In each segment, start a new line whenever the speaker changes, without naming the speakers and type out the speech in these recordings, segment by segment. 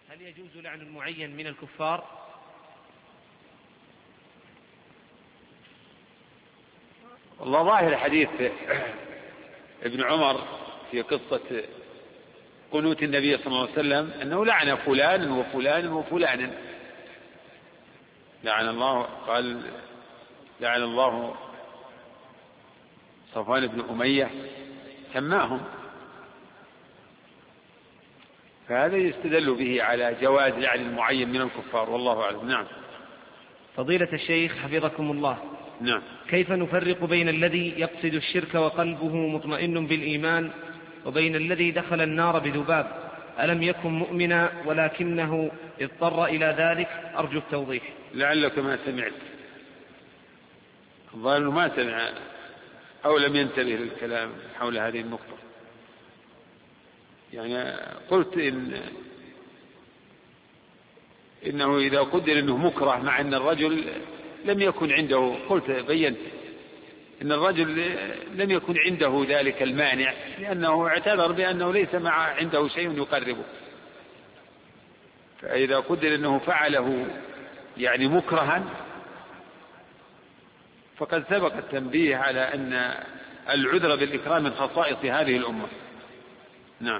هل يجوز لعن المعين من الكفار؟
والله ظاهر حديث ابن عمر في قصة قنوت النبي صلى الله عليه وسلم أنه لعن فلان وفلان وفلانا، لعن الله، قال لعن الله صفوان بن أمية سماهم، فهذا يستدل به على جواز لعن المعين من الكفار، والله أعلم. نعم.
فضيلة الشيخ حفظكم الله،
نعم.
كيف نفرق بين الذي يقصد الشرك وقلبه مطمئن بالإيمان وبين الذي دخل النار بذباب ألم يكن مؤمنا ولكنه اضطر إلى ذلك؟ أرجو التوضيح.
لعلك ما سمعت، الظاهر ما سمع أو لم ينتبه للكلام حول هذه النقطة. يعني قلت إنه إذا قدر أنه مكره مع أن الرجل لم يكن عنده، قلت بينت أن الرجل لم يكن عنده ذلك المانع لأنه اعتذر بأنه ليس عنده شيء يقربه، فإذا قدر أنه فعله يعني مكرها فقد سبق التنبيه على أن العذر بالإكرام من خصائص هذه الأمة. نعم.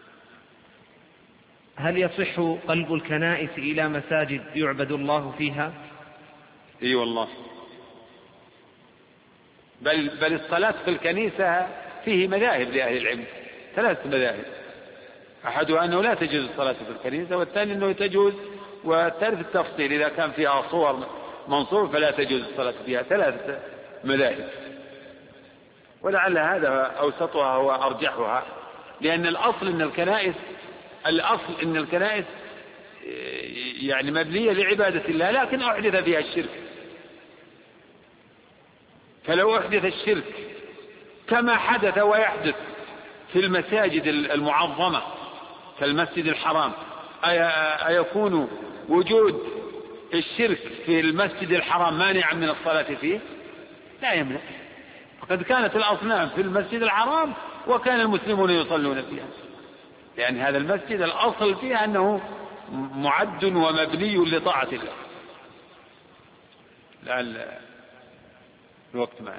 هل يصح قلب الكنائس إلى مساجد يعبد الله فيها؟
اي والله، بل الصلاة في الكنيسة فيه مذاهب لأهل العلم، 3 مذاهب، أحدها أنه لا تجوز الصلاة في الكنيسة، والثاني أنه تجوز، والثالث التفصيل إذا كان فيها صور منصور فلا تجوز الصلاة فيها. 3 مذاهب، ولعل هذا أوسطها وأرجحها، لأن الأصل أن الكنائس يعني مبنية لعبادة الله، لكن أحدث فيها الشرك. فلو أحدث الشرك كما حدث ويحدث في المساجد المعظمة كالمسجد الحرام، أيكون وجود الشرك في المسجد الحرام مانعا من الصلاة فيه؟ لا يمنع، فقد كانت الأصنام في المسجد الحرام وكان المسلمون يصلون فيها، لأن هذا المسجد الأصل فيه أنه معد ومبني لطاعة الله. لعل الوقت معنا.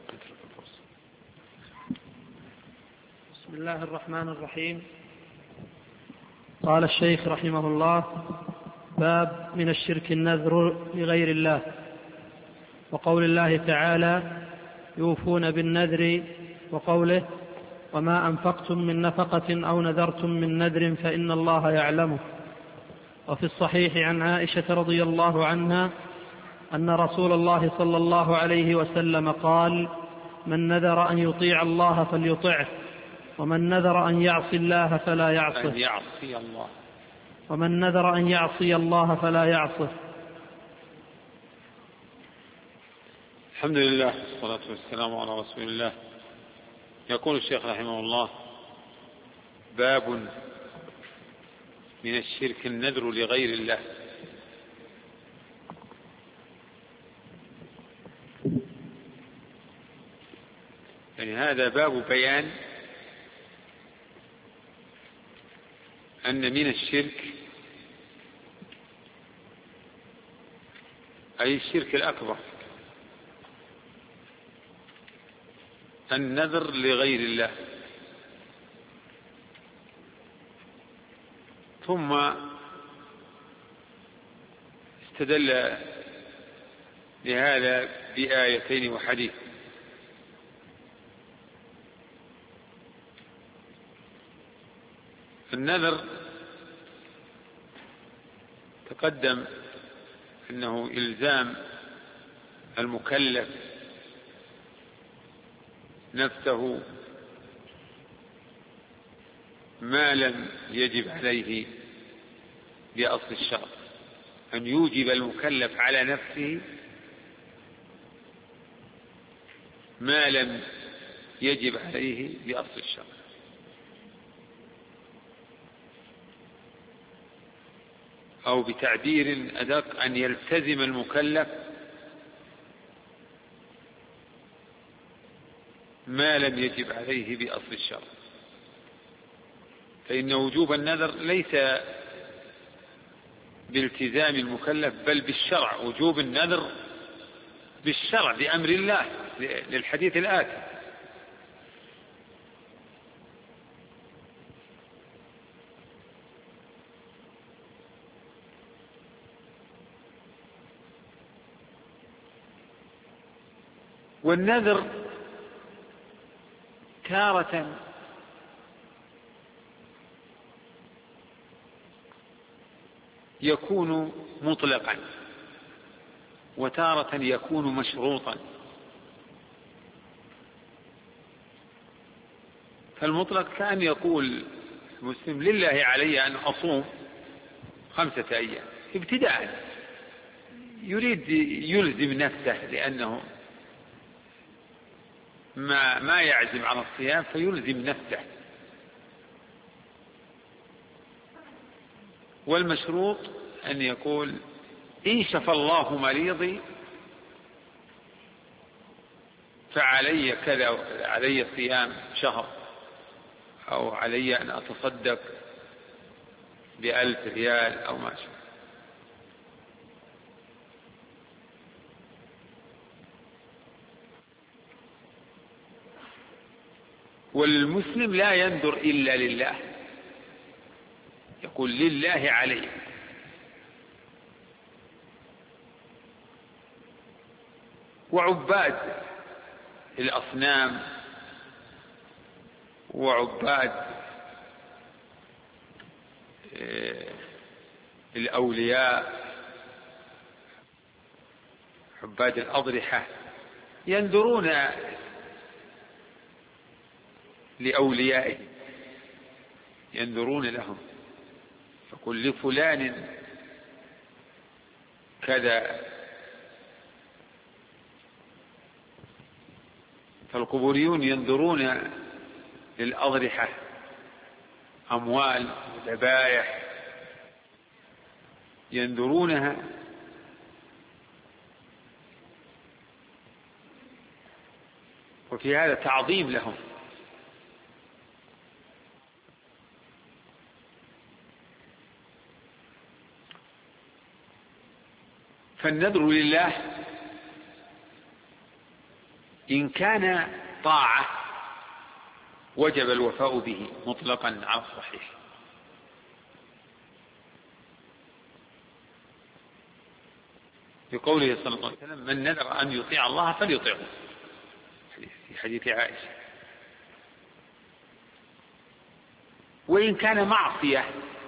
بسم الله الرحمن الرحيم. قال الشيخ رحمه الله: باب من الشرك النذر لغير الله، وقول الله تعالى: يوفون بالنذر، وقوله: وما أنفقتم من نفقة أو نذرتم من نذر فإن الله يعلمه. وفي الصحيح عن عائشة رضي الله عنها أن رسول الله صلى الله عليه وسلم قال: من نذر أن يطيع الله فليطعه، ومن نذر أن يعصي الله فلا يعصه، ومن نذر أن يعصي الله فلا يعصه.
الحمد لله والصلاة والسلام على رسول الله. يقول الشيخ رحمه الله: باب من الشرك النذر لغير الله. يعني هذا باب بيان أن من الشرك، أي الشرك الأكبر، النذر لغير الله. ثم استدل لهذا بآيتين وحديث. النذر تقدم أنه إلزام المكلف نفسه ما لم يجب عليه بأصل الشرع، أن يوجب المكلف على نفسه ما لم يجب عليه بأصل الشرع. أو بتعبير أدق، أن يلتزم المكلف ما لم يجب عليه بأصل الشرع. فإن وجوب النذر ليس بالتزام المكلف بل بالشرع، وجوب النذر بالشرع بأمر الله للحديث الآتي. والنذر تارة يكون مطلقا وتارة يكون مشروطا. فالمطلق كأن يقول المسلم لله علي أن أصوم 5 أيام ابتداء، يريد يلزم نفسه لأنه ما يعزم على الصيام فيلزم نفسه. والمشروط أن يقول إن شفى الله مريضي فعلي كذا، علي صيام شهر، أو علي أن أتصدق ب1,000 ريال أو ما شاء. والمسلم لا ينذر إلا لله، يقول لله علي. وعباد الأصنام وعباد الأولياء، عباد الأضرحة، ينذرون لأوليائهم، ينذرون لهم، يقول لفلان كذا. فالقبوريون ينذرون للأضرحة أموال وذبائح ينذرونها، وفي هذا تعظيم لهم. فالنذر لله إن كان طاعة وجب الوفاء به مطلقا على الصحيح. بقوله صلى الله عليه وسلم من نذر أن يطيع الله فليطيعه، في حديث عائشة. وإن كان معصية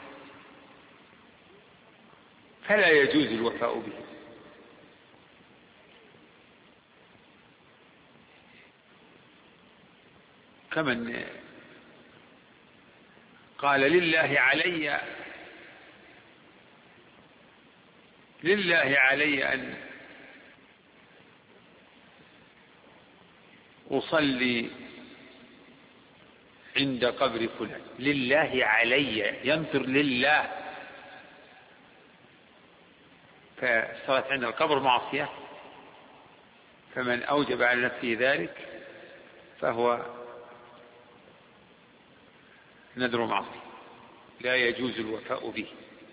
فلا يجوز الوفاء به. كمن قال لله علي أن أصلي عند قبر فلان، لله علي، ينذر لله. فصارت عند القبر معصية، فمن أوجب على نفسه ذلك فهو نذر معصية لا يجوز الوفاء به.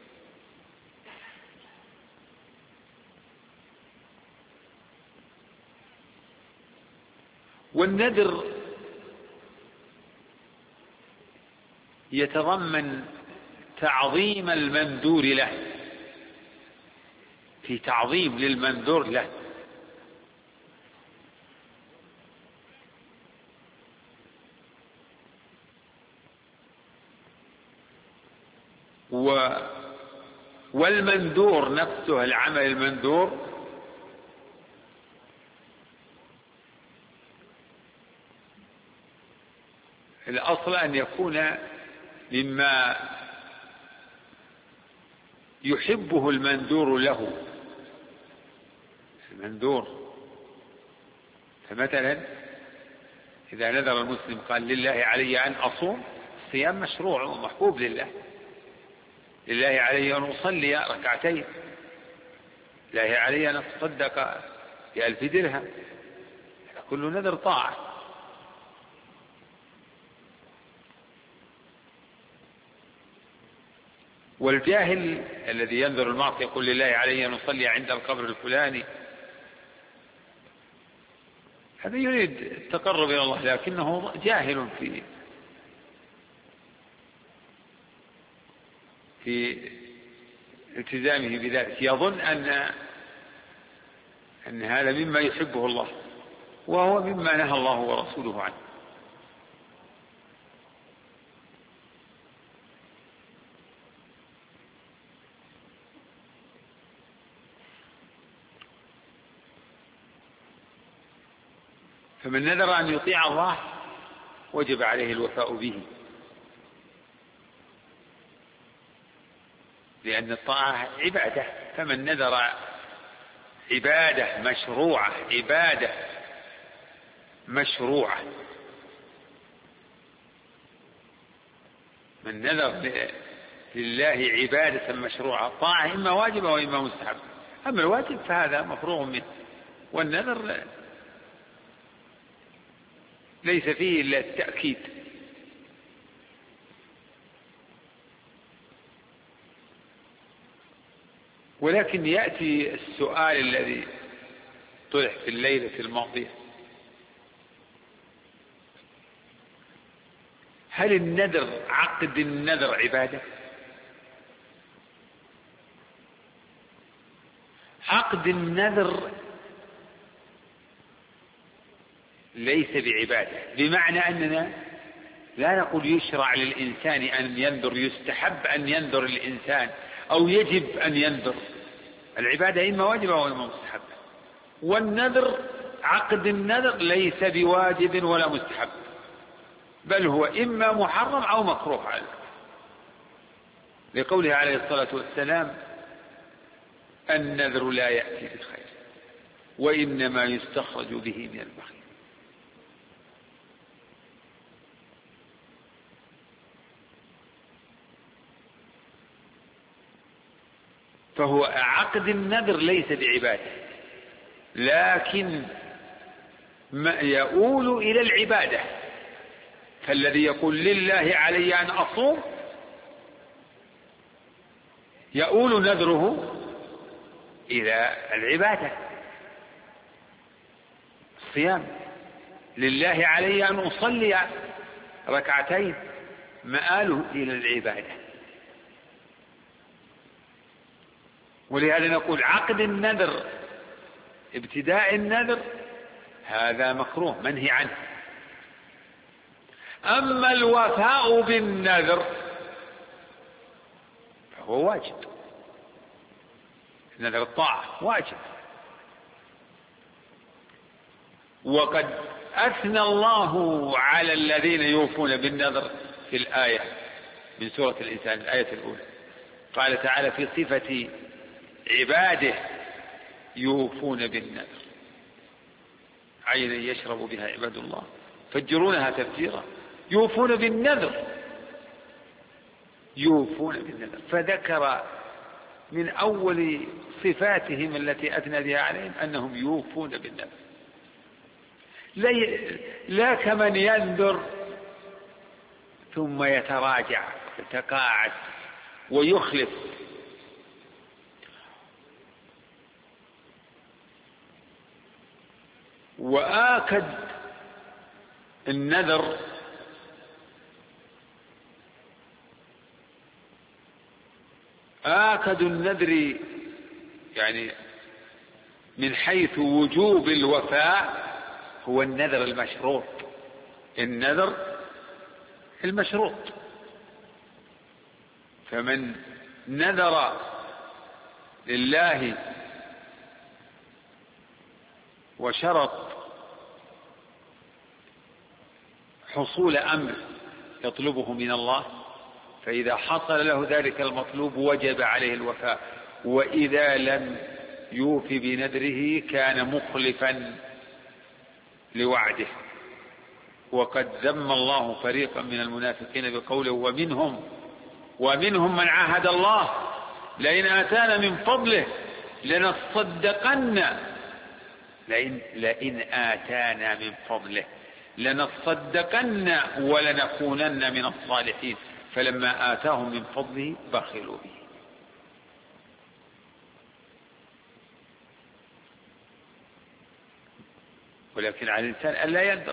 والنذر يتضمن تعظيم المنذور له، في تعظيم للمنذور له. والمنذور نفسه، العمل المنذور الأصل أن يكون مما يحبه المنذور له، المنذور. فمثلا إذا نذر المسلم قال لله علي أن أصوم، الصيام مشروع ومحبوب لله. لله علي أن أصلي 2 ركعتين، لله علي أن أتصدق ب1,000 درهم، كل نذر طاعة. والجاهل الذي ينذر المعصية يقول لله علي أن أصلي عند القبر الفلاني، هذا يريد التقرب إلى الله لكنه جاهل في التزامه بذلك، يظن أن هذا مما يحبه الله وهو مما نهى الله ورسوله عنه. فمن نذر أن يطيع الله وجب عليه الوفاء به، لأن الطاعة عبادة، فمن نذر عبادة مشروعة، عبادة مشروعة، من نذر لله عبادة مشروعة، طاعة إما واجبة وإما مستحب. أما الواجب فهذا مفروغ منه، والنذر ليس فيه إلا التأكيد. ولكن يأتي السؤال الذي طرح في الليلة الماضية: هل النذر، عقد النذر، عبادة؟ عقد النذر ليس بعبادة، بمعنى أننا لا نقول يشرع للإنسان أن ينذر، يستحب أن ينذر الإنسان أو يجب أن ينذر. العبادة إما واجبة وإما مستحبة، والنذر، عقد النذر ليس بواجب ولا مستحب، بل هو إما محرم أو مكروه عليه، لقوله عليه الصلاة والسلام: النذر لا يأتي بالخير وإنما يستخرج به من البخيل. فهو عقد النذر ليس بعبادة، لكن ما يؤول إلى العبادة، فالذي يقول لله علي أن أصوم يؤول نذره إلى العبادة، الصيام. لله علي أن أصلي ركعتين، مآله إلى العبادة. ولهذا نقول عقد النذر، ابتداء النذر، هذا مكروه منهي عنه. أما الوفاء بالنذر فهو واجب، نذر الطاعة واجب. وقد أثنى الله على الذين يوفون بالنذر في الآية من سورة الإنسان، الآية الأولى، قال تعالى في صفة عباده: يوفون بالنذر، عينا يشرب بها عباد الله فجرونها تفجيرا. يوفون بالنذر، يوفون بالنذر، فذكر من أول صفاتهم التي أثنى بها عليهم أنهم يوفون بالنذر، لا كمن ينذر ثم يتراجع يتقاعد ويخلف. وآكد النذر يعني من حيث وجوب الوفاء هو النذر المشروط، النذر المشروط. فمن نذر لله وشرط حصول أمر يطلبه من الله، فإذا حصل له ذلك المطلوب وجب عليه الوفاء، وإذا لم يوف بنذره كان مخلفا لوعده. وقد ذم الله فريقا من المنافقين بقوله: ومنهم من عاهد الله لئن آتانا من فضله لنصدقن، لئن آتانا من فضله لنصدقن ولنكونن من الصالحين. فلما آتاهم من فضله بخلوا به. ولكن على الإنسان ألا يندر،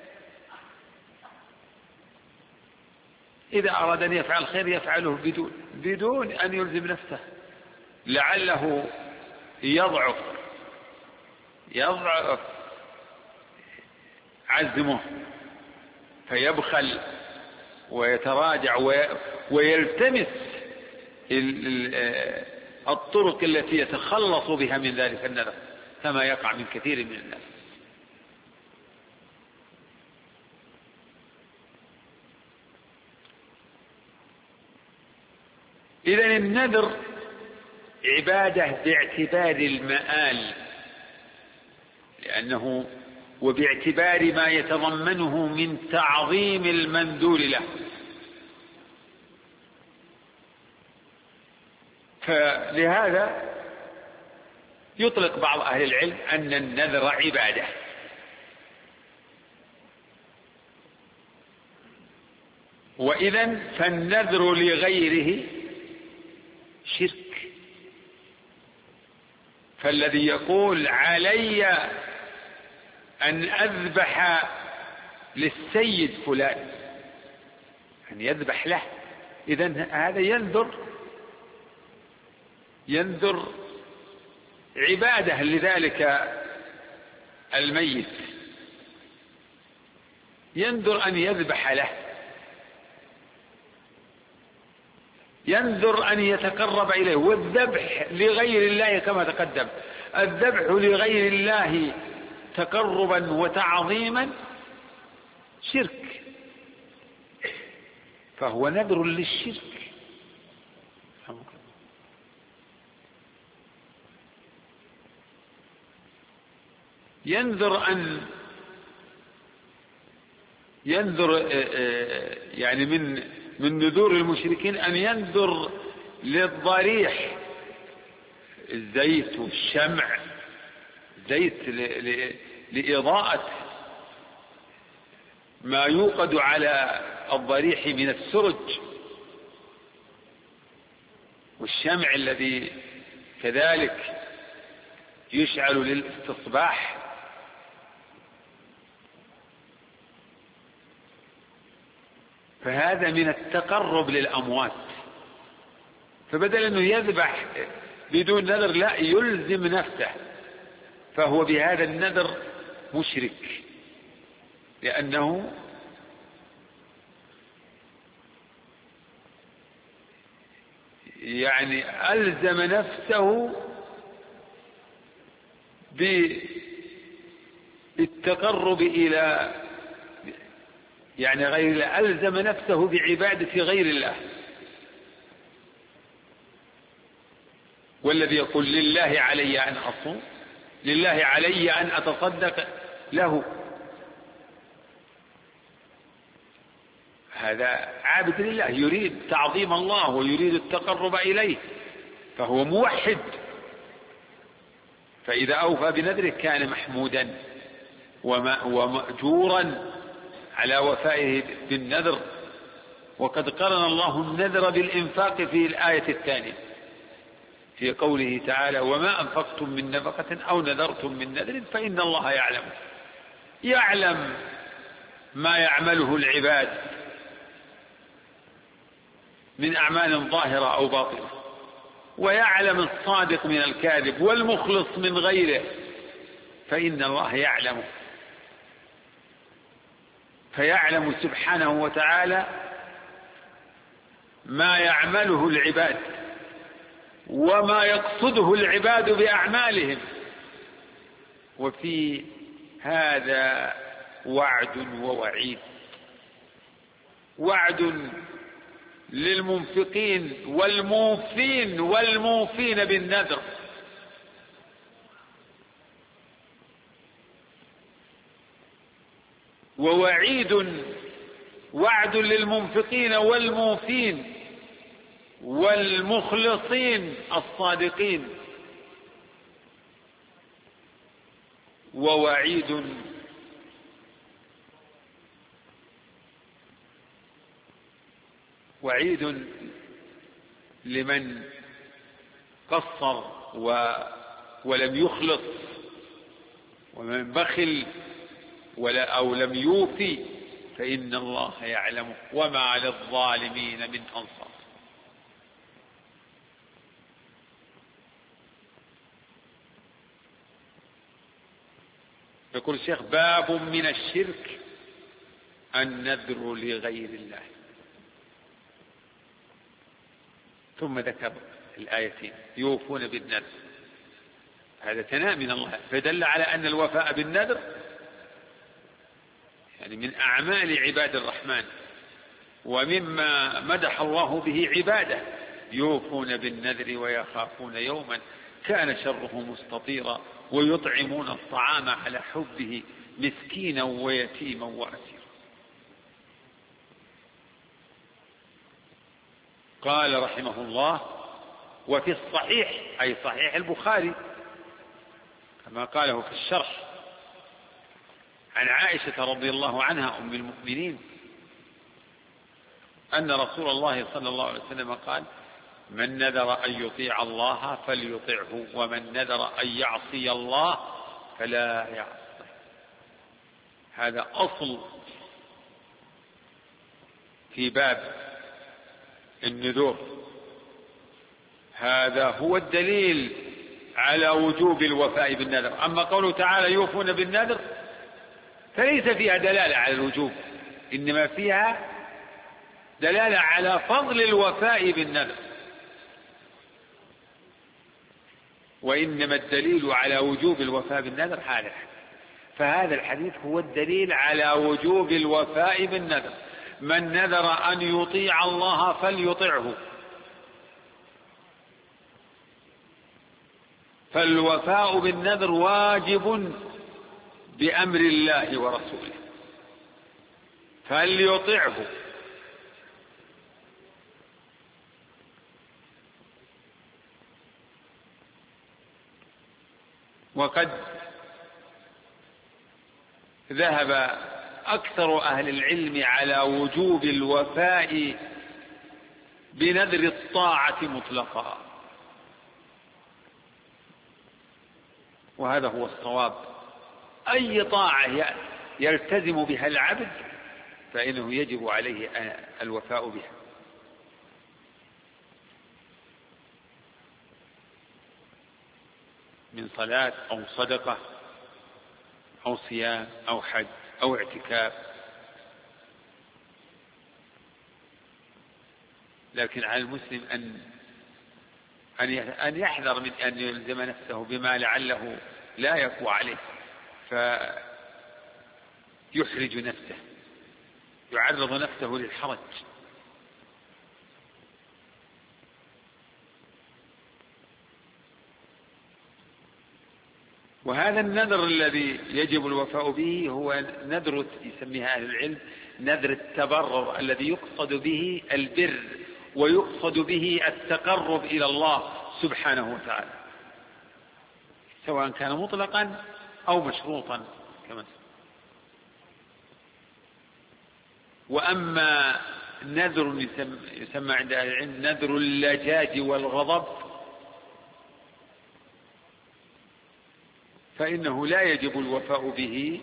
إذا أراد أن يفعل خير يفعله بدون أن يلزم نفسه، لعله يضعف عزمه فيبخل ويتراجع ويلتمس الطرق التي يتخلص بها من ذلك النذر، كما يقع من كثير من الناس. إذن النذر عبادة باعتبار المآل، لأنه وباعتبار ما يتضمنه من تعظيم المنذور له. فلهذا يطلق بعض أهل العلم أن النذر عبادة، وإذن فالنذر لغيره شرك. فالذي يقول علي أن أذبح للسيد فلان، أن يذبح له، إذن هذا ينذر عبادة لذلك الميت، ينذر أن يذبح له، ينذر أن يتقرب إليه. والذبح لغير الله كما تقدم، الذبح لغير الله تقربا وتعظيما شرك، فهو نذر للشرك. ينذر يعني من نذور المشركين أن ينذر للضريح الزيت والشمع، زيت لإضاءة ما يوقد على الضريح من السرج، والشمع الذي كذلك يشعل للاستصباح. فهذا من التقرب للأموات، فبدل أنه يذبح بدون نذر لا يلزم نفسه، فهو بهذا النذر مشرك، لأنه يعني ألزم نفسه بالتقرب إلى يعني غير الله، ألزم نفسه بعبادة غير الله. والذي يقول لله علي أن أصوم، لله علي أن أتصدق له، هذا عابد لله، يريد تعظيم الله ويريد التقرب إليه، فهو موحد. فإذا أوفى بنذره كان محمودا ومأجورا على وفائه بالنذر. وقد قرن الله النذر بالإنفاق في الآية الثانية في قوله تعالى: وما أنفقتم من نفقة أو نذرتم من نذر فإن الله يعلم ما يعمله العباد من أعمال ظاهرة أو باطنة، ويعلم الصادق من الكاذب والمخلص من غيره، فإن الله يعلمه. فيعلم سبحانه وتعالى ما يعمله العباد وما يقصده العباد بأعمالهم. وفي هذا وعد ووعيد: وعد للمنفقين والموفين بالنذر، وعد للمنفقين والموفين والمخلصين الصادقين، ووعيد وعيد لمن قصر ولم يخلص، ومن بخل أو لم يوفي فإن الله يعلم وما للظالمين من أنصار. يقول الشيخ: باب من الشرك النذر لغير الله. ثم ذكر الآيتين يوفون بالنذر، هذا ثناء من الله، فدل على أن الوفاء بالنذر يعني من أعمال عباد الرحمن، ومما مدح الله به عباده: يوفون بالنذر ويخافون يوما كان شره مستطيرا ويطعمون الطعام على حبه مسكينا ويتيما وأسيرا. قال رحمه الله: وفي الصحيح أي صحيح البخاري كما قاله في الشرح عن عائشة رضي الله عنها أم المؤمنين أن رسول الله صلى الله عليه وسلم قال: من نذر أن يطيع الله فليطعه، ومن نذر أن يعصي الله فلا يعصيه. هذا أصل في باب النذور، هذا هو الدليل على وجوب الوفاء بالنذر. أما قوله تعالى: يوفون بالنذر، فليس فيها دلالة على الوجوب، إنما فيها دلالة على فضل الوفاء بالنذر، وإنما الدليل على وجوب الوفاء بالنذر هذا الحديث. فهذا الحديث هو الدليل على وجوب الوفاء بالنذر: من نذر أن يطيع الله فليطعه. فالوفاء بالنذر واجب بأمر الله ورسوله، فليطعه. وقد ذهب أكثر أهل العلم على وجوب الوفاء بنذر الطاعة مطلقا، وهذا هو الصواب. أي طاعة يلتزم بها العبد فإنه يجب عليه الوفاء بها، من صلاة أو صدقة أو صيام أو حج أو اعتكاف. لكن على المسلم أن يحذر من أن يلزم نفسه بما لعله لا يقوى عليه، فيحرج نفسه، يعرض نفسه للحرج. وهذا النذر الذي يجب الوفاء به هو نذر يسميها أهل العلم نذر التبرر، الذي يقصد به البر ويقصد به التقرب إلى الله سبحانه وتعالى، سواء كان مطلقا أو مشروطا كما. وأما نذر يسمى عند أهل العلم نذر اللجاج والغضب، فإنه لا يجب الوفاء به،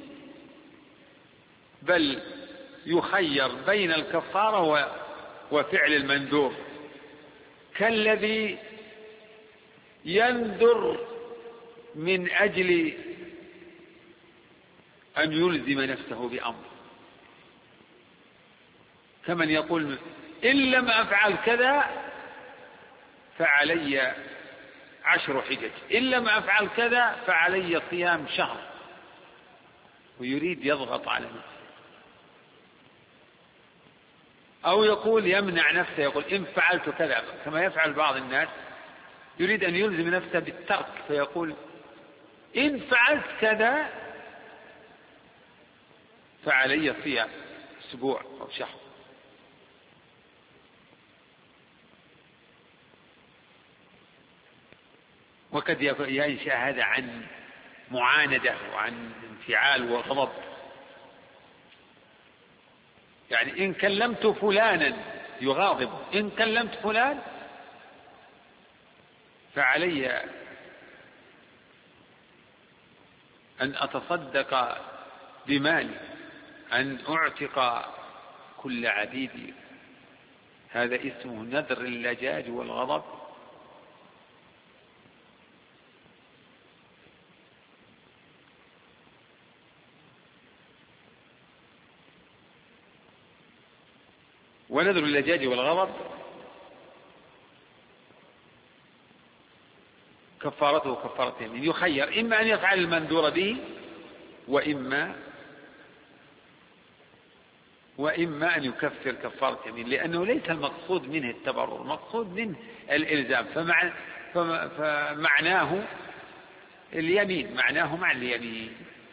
بل يخير بين الكفارة وفعل المنذور، كالذي ينذر من أجل أن يلزم نفسه بأمر، كمن يقول: إن لم أفعل كذا فعلي 10 حجج، إن لم أفعل كذا فعلي صيام شهر، ويريد يضغط على نفسه. أو يقول يمنع نفسه، يقول: إن فعلت كذا، كما يفعل بعض الناس، يريد أن يلزم نفسه بالترك، فيقول: إن فعلت كذا فعلي صيام أسبوع أو شهر. وقد ينشأ هذا عن معاندة وعن انفعال وغضب، يعني إن كلمت فلانا يغاضب: إن كلمت فلان فعلي أن أتصدق بمالي، أن أعتق كل عبيدي. هذا اسمه نذر اللجاج والغضب. ونذر اللجاج والغضب كفارته كفارة يمين، يخير إما أن يفعل المنذور به وإما أن يكفر كفارة يمين، لأنه ليس المقصود منه التبرر، المقصود منه الإلزام، فمعناه اليمين، معناه مع اليمين.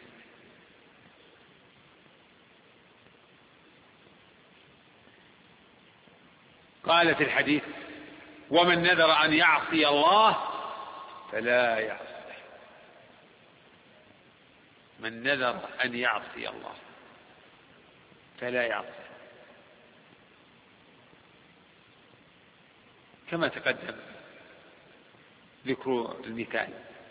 قال في الحديث: ومن نذر أن يعصي الله فلا يعصي. من نذر أن يعصي الله فلا يعصي، كما تقدم ذكر المثال.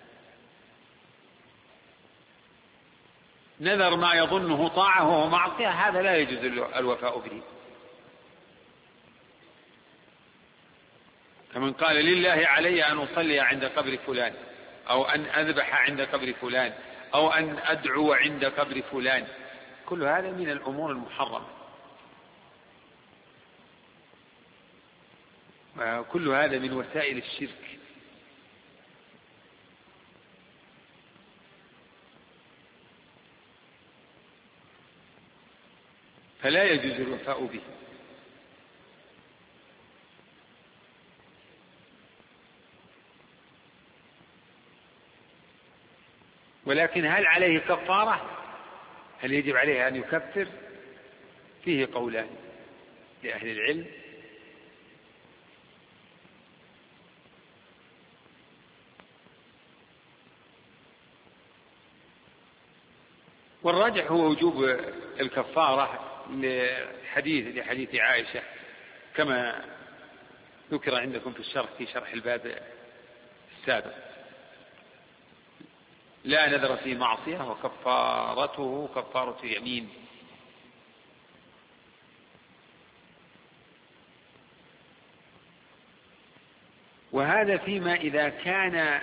نذر ما يظنه طاعة وهو معصية، هذا لا يجوز الوفاء به. فمن قال: لله علي أن أصلي عند قبر فلان، أو أن أذبح عند قبر فلان، أو أن أدعو عند قبر فلان، كل هذا من الأمور المحرمة، وكل هذا من وسائل الشرك. فلا يجوز الوفاء به. ولكن هل عليه كفارة؟ هل يجب عليه أن يكفر؟ فيه قولان لأهل العلم. والراجح هو وجوب الكفارة لحديث عائشة، كما ذكر عندكم في شرح الباب السابق: لا نذر في معصية وكفارته كفارة يمين. وهذا فيما إذا كان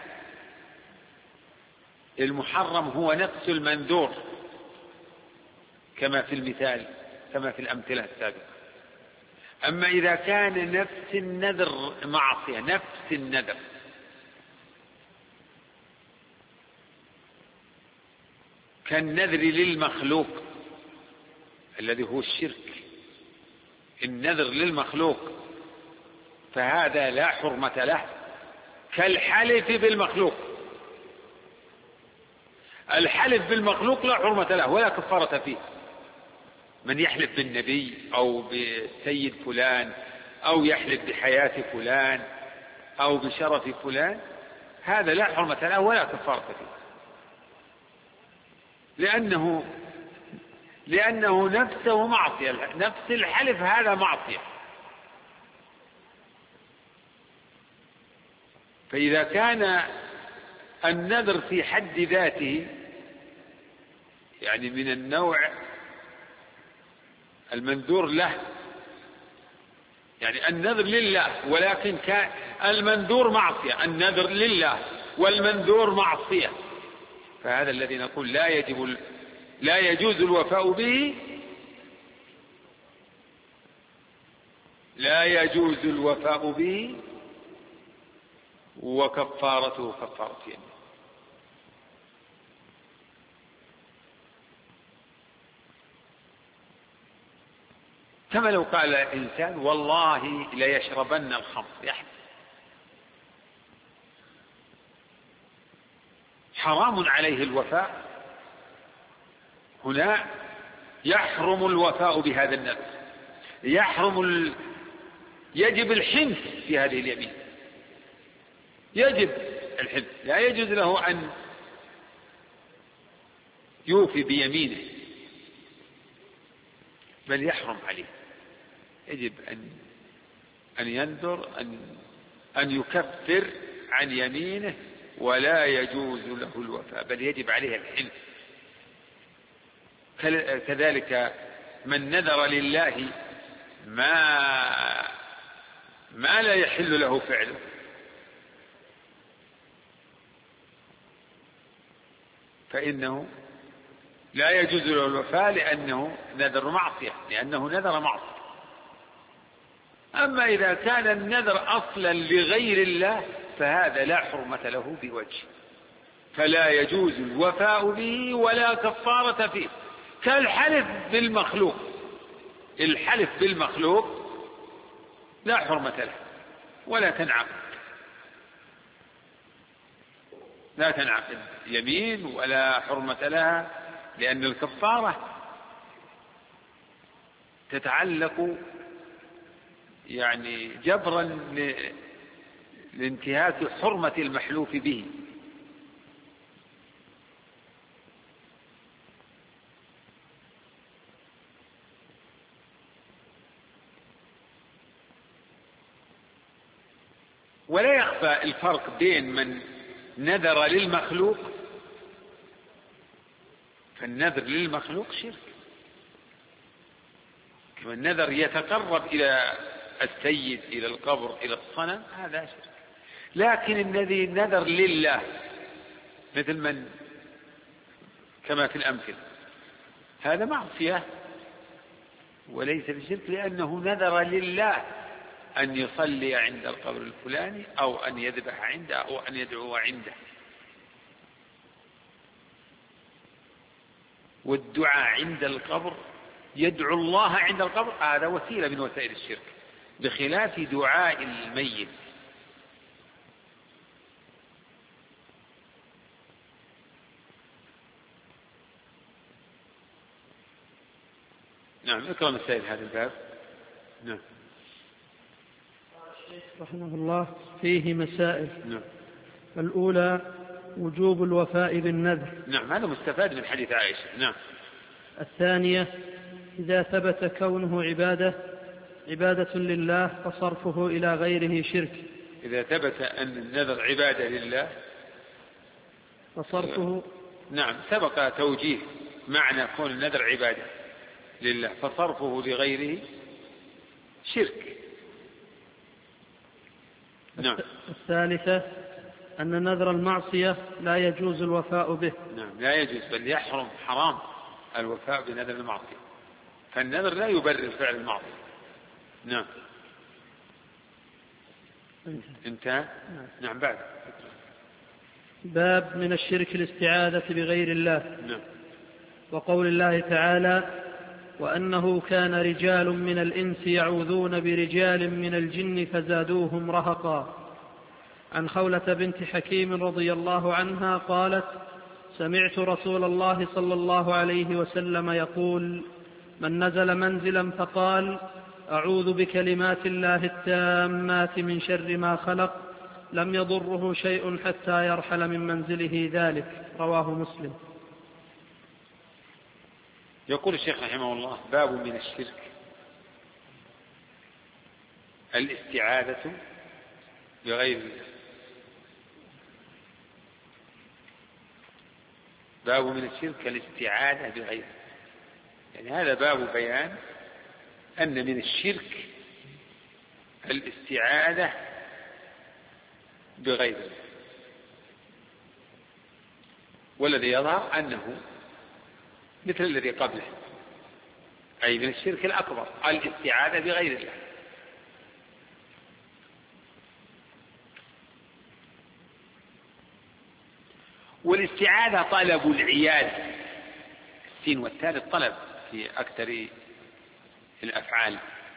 المحرم هو نفس المنذور، كما في المثال، كما في الأمثلة السابقة. أما إذا كان نفس النذر معصية، نفس النذر، كالنذر للمخلوق الذي هو الشرك، النذر للمخلوق، فهذا لا حرمة له، كالحلف بالمخلوق. الحلف بالمخلوق لا حرمة له ولا كفارة فيه. من يحلف بالنبي أو بسيد فلان، أو يحلف بحياة فلان أو بشرف فلان، هذا لا حرمة له ولا كفارة فيه، لأنه نفسه معصية، نفس الحلف هذا معصية. فإذا كان النذر في حد ذاته، يعني من النوع المنذور له، يعني النذر لله ولكن كان المنذور معصية، النذر لله والمنذور معصية، فهذا الذي نقول لا يجوز الوفاء به، لا يجوز الوفاء به، وكفارته كفارة يمين. كما لو قال إنسان: والله ليشربن الخمر، يحلف، حرام عليه الوفاء، هنا يحرم الوفاء بهذا النذر، يجب الحنث في هذه اليمين، يجب الحنث، لا يجوز له أن يوفي بيمينه، بل يحرم عليه، يجب أن أن ينذر أن يكفر عن يمينه ولا يجوز له الوفاء، بل يجب عليه الحنث. كذلك من نذر لله ما لا يحل له فعله فإنه لا يجوز له الوفاء لأنه نذر معصية، أما إذا كان النذر أصلا لغير الله فهذا لا حرمة له بوجه، فلا يجوز الوفاء به ولا كفارة فيه. كالحلف بالمخلوق، الحلف بالمخلوق لا حرمة له ولا تنعقد يمين ولا حرمة لها، لأن الكفارة تتعلق يعني جبرا لانتهاك حرمة المحلوف به. ولا يخفى الفرق بين من نذر للمخلوق، فالنذر للمخلوق شرك، كما النذر يتقرب إلى السيد، إلى القبر، إلى الصنم، هذا شرك. لكن الذي نذر لله مثل من كما في الأمثلة هذا معصية وليس بشرك، لأنه نذر لله أن يصلي عند القبر الفلاني أو أن يذبح عنده أو أن يدعو عنده. والدعاء عند القبر، يدعو الله عند القبر، هذا وسيلة من وسائل الشرك، بخلاف دعاء الميت. نعم، اقرأ مسائل هذا الباب. نعم.
رحمه الله فيه مسائل.
نعم.
الأولى وجوب الوفاء بالنذر.
نعم، هذا مستفاد من حديث عائشة. نعم.
الثانية إذا ثبت كونه عبادة لله فصرفه إلى غيره شرك.
إذا ثبت أن النذر عبادة لله
فصرفه.
نعم، سبق توجيه معنى كون النذر عبادة لله، فصرفه لغيره شرك. نعم.
الثالثة أن نذر المعصية لا يجوز الوفاء به.
نعم، لا يجوز، بل يحرم، حرام الوفاء بنذر المعصية، فالنذر لا يبرر فعل المعصية. نعم. انتهى. نعم. بعد
باب من الشرك الاستعاذة بغير الله.
نعم.
وقول الله تعالى وأنه كان رجال من الإنس يعوذون برجال من الجن فزادوهم رهقا. عن خولة بنت حكيم رضي الله عنها قالت سمعت رسول الله صلى الله عليه وسلم يقول من نزل منزلا فقال أعوذ بكلمات الله التامات من شر ما خلق لم يضره شيء حتى يرحل من منزله ذلك. رواه مسلم.
يقول الشيخ رحمه الله باب من الشرك الاستعاذة بغير الله. باب من الشرك الاستعاذة بغير الله، يعني هذا باب بيان أن من الشرك الاستعاذة بغير الله، والذي يظهر أنه مثل الذي قبله، أي من الشرك الأكبر الاستعاذة بغير الله. والاستعاذة طلب العياذ، السين والتاء الطلب في أكثر الأفعال.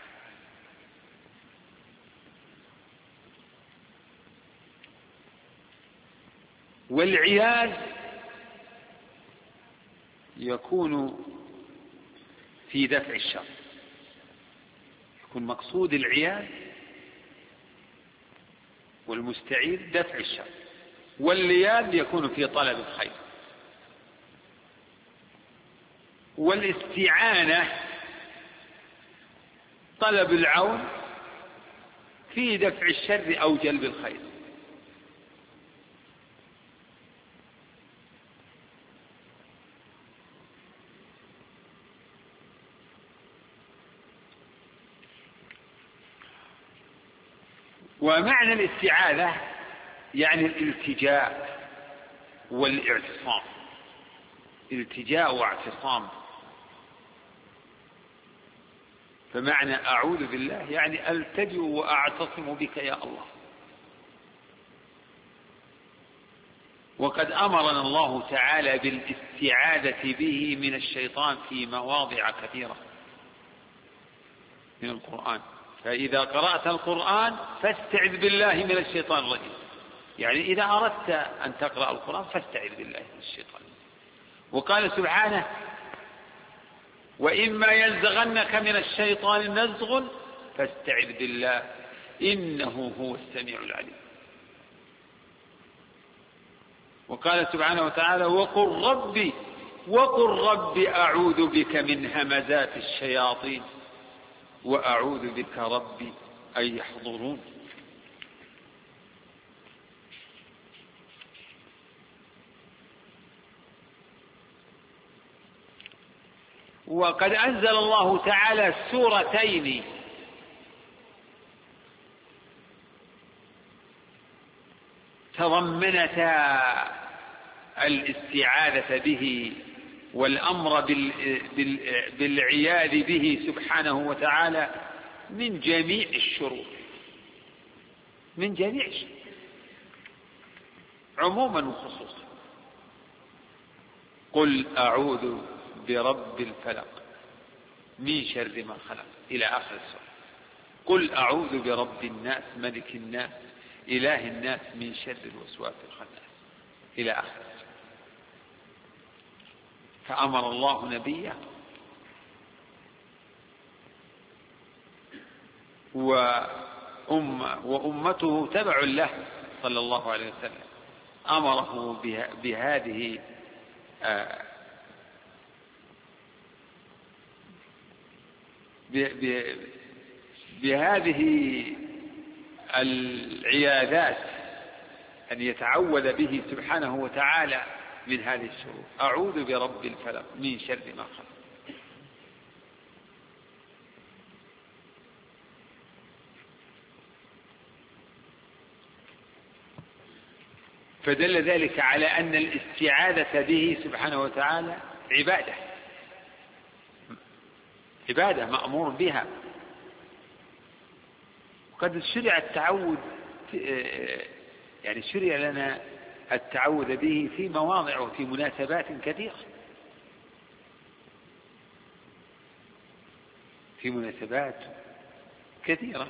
والعياذ يكون في دفع الشر، يكون مقصود العياذ والمستعيذ دفع الشر، واللياذ يكون في طلب الخير. والاستعانة طلب العون في دفع الشر أو جلب الخير. ومعنى الاستعاذة يعني الالتجاء والاعتصام، التجاء واعتصام. فمعنى أعوذ بالله يعني ألتجئ وأعتصم بك يا الله. وقد أمرنا الله تعالى بالاستعاذة به من الشيطان في مواضع كثيرة من القرآن. فإذا قرأت القرآن فاستعذ بالله من الشيطان الرجيم، يعني إذا أردت أن تقرأ القرآن فاستعذ بالله من الشيطان. وقال سبحانه وإما ينزغنك من الشيطان نزغ فاستعذ بالله إنه هو السميع العليم. وقال سبحانه وتعالى وقل ربي أعوذ بك من همزات الشياطين وأعوذ بك ربي أن يحضرون. وقد أنزل الله تعالى سورتين تضمنتا الاستعاذة به والأمر بالعياذ به سبحانه وتعالى من جميع الشرور، من جميع الشرور عموما وخصوصا. قل أعوذ برب الفلق من شر ما خلق إلى آخر السورة. قل أعوذ برب الناس ملك الناس إله الناس من شر الوسواس الخناس إلى آخر السورة. فأمر الله نبيه وأمته تبع له صلى الله عليه وسلم، أمره بهذه العياذات أن يتعوذ به سبحانه وتعالى من هذه الشرور. أعوذ برب الفلق من شر ما خلق. فدل ذلك على أن الاستعاذة به سبحانه وتعالى عبادة مأمور بها. وقد شرع التعوذ، يعني شرع لنا التعوذ به في مواضع وفي مناسبات كثيرة، في مناسبات كثيرة،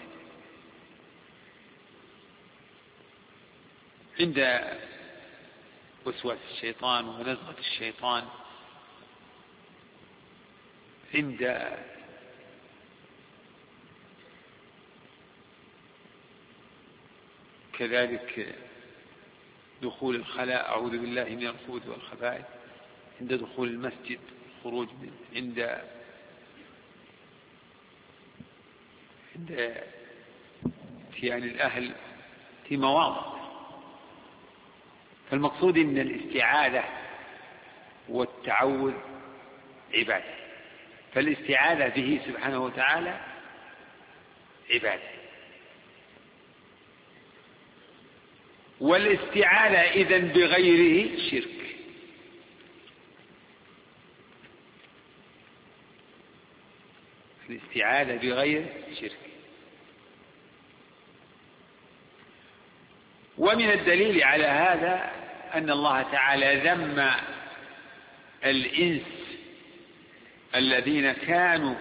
عند وسواس الشيطان ونزغة الشيطان، عند كذلك دخول الخلاء أعوذ بالله من الخبث والخبائث، عند دخول المسجد الخروج منه، عند اتيان الأهل في مواضع. فالمقصود أن الاستعاذة والتعوذ عبادة، فالاستعاذة به سبحانه وتعالى عبادة. والاستعاذة إذن بغيره شرك. الاستعاذة بغيره شرك. ومن الدليل على هذا أن الله تعالى ذم الإنس الذين كانوا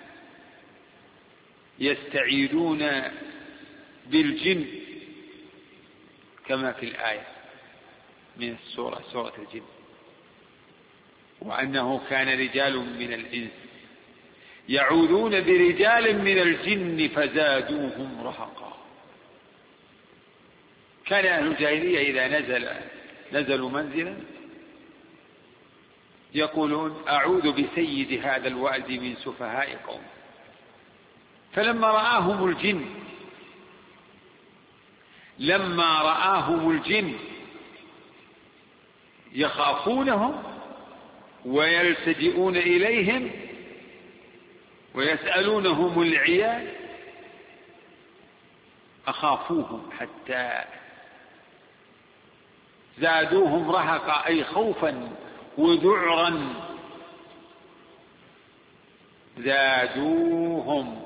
يستعيذون بالجن كما في الآية من السورة، سورة الجن، وأنه كان رجال من الإنس يعوذون برجال من الجن فزادوهم رهقا. كان أهل الجاهلية إذا نزلوا منزلا يقولون أعوذ بسيد هذا الوادي من سفهاء قوم. فلما رآهم الجن لما رآهم الجن يخافونهم ويلتجئون إليهم ويسألونهم العيال أخافوهم حتى زادوهم رهقا أي خوفا وذعرا. زادوهم،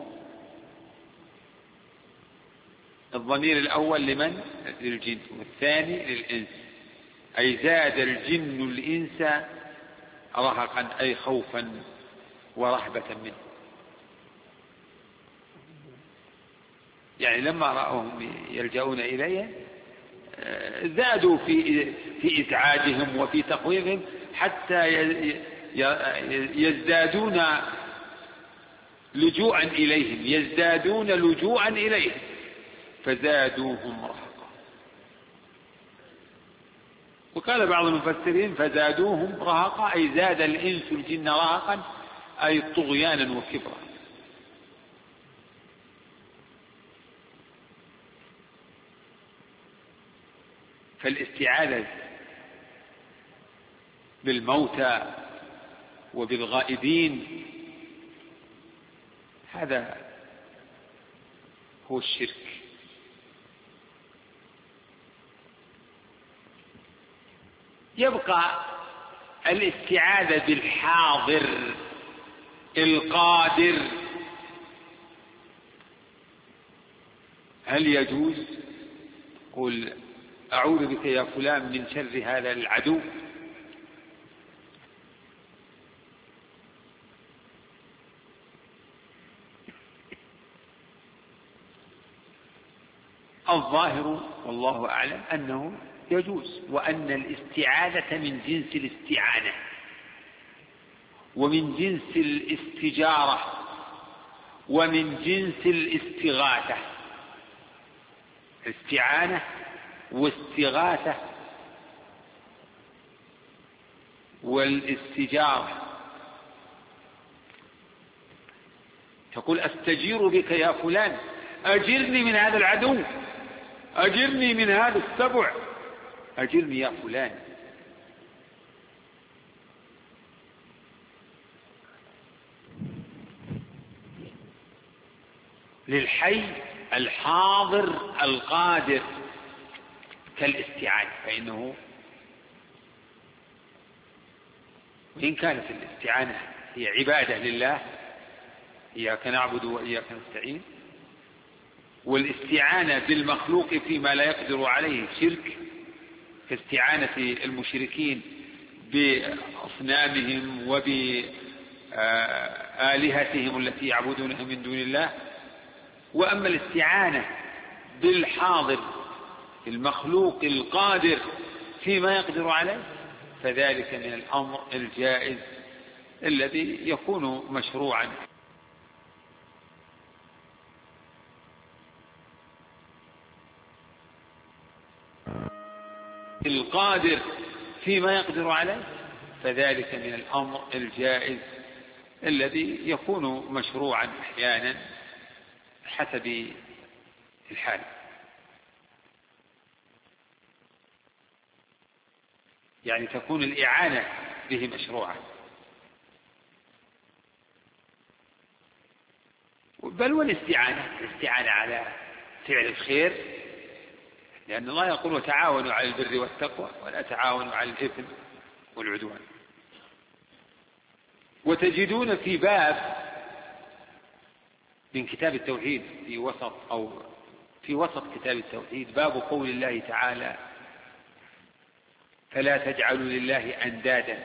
الضمير الأول لمن؟ للجن، والثاني للإنس، أي زاد الجن الإنس رهقا أي خوفا ورهبة منه. يعني لما رأوهم يلجؤون إليه زادوا في إزعاجهم وفي تخويفهم حتى يزدادون لجوعا إليهم، فزادوهم رهقا. وقال بعض المفسرين فزادوهم رهقا أي زاد الإنس الجن رهقا أي طغيانا وكبرا. فالاستعاذة بالموتى وبالغائبين هذا هو الشرك. يبقى الاستعاذة بالحاضر القادر، هل يجوز؟ قل أعوذ بك يا فلان من شر هذا العدو. الظاهر والله أعلم أنه يجوز، وأن الاستعاذة من جنس الاستعانة ومن جنس الاستجارة ومن جنس الاستغاثة. استعانة واستغاثة والاستجارة. تقول أستجير بك يا فلان، أجرني من هذا العدو، أجرني من هذا السبع، أجرني يا فلان. للحي الحاضر القادر كالاستعانة، فإنه وإن كانت الاستعانة هي عبادة لله، إياك نعبد وإياك نستعين، والاستعانة بالمخلوق فيما لا يقدر عليه شرك، كاستعانة المشركين بأصنامهم وبآلهتهم التي يعبدونها من دون الله. وأما الاستعانة بالحاضر المخلوق القادر فيما يقدر عليه فذلك من الأمر الجائز الذي يكون مشروعا. القادر فيما يقدر عليه فذلك من الأمر الجائز الذي يكون مشروعا أحيانا حسب الحال. يعني تكون الإعانة به مشروعة، بل والاستعانة على فعل الخير، لأن الله يقول وتعاونوا على البر والتقوى ولا تعاونوا على الإثم والعدوان. وتجدون في باب من كتاب التوحيد في وسط كتاب التوحيد باب قول الله تعالى فلا تجعلوا لله أندادا.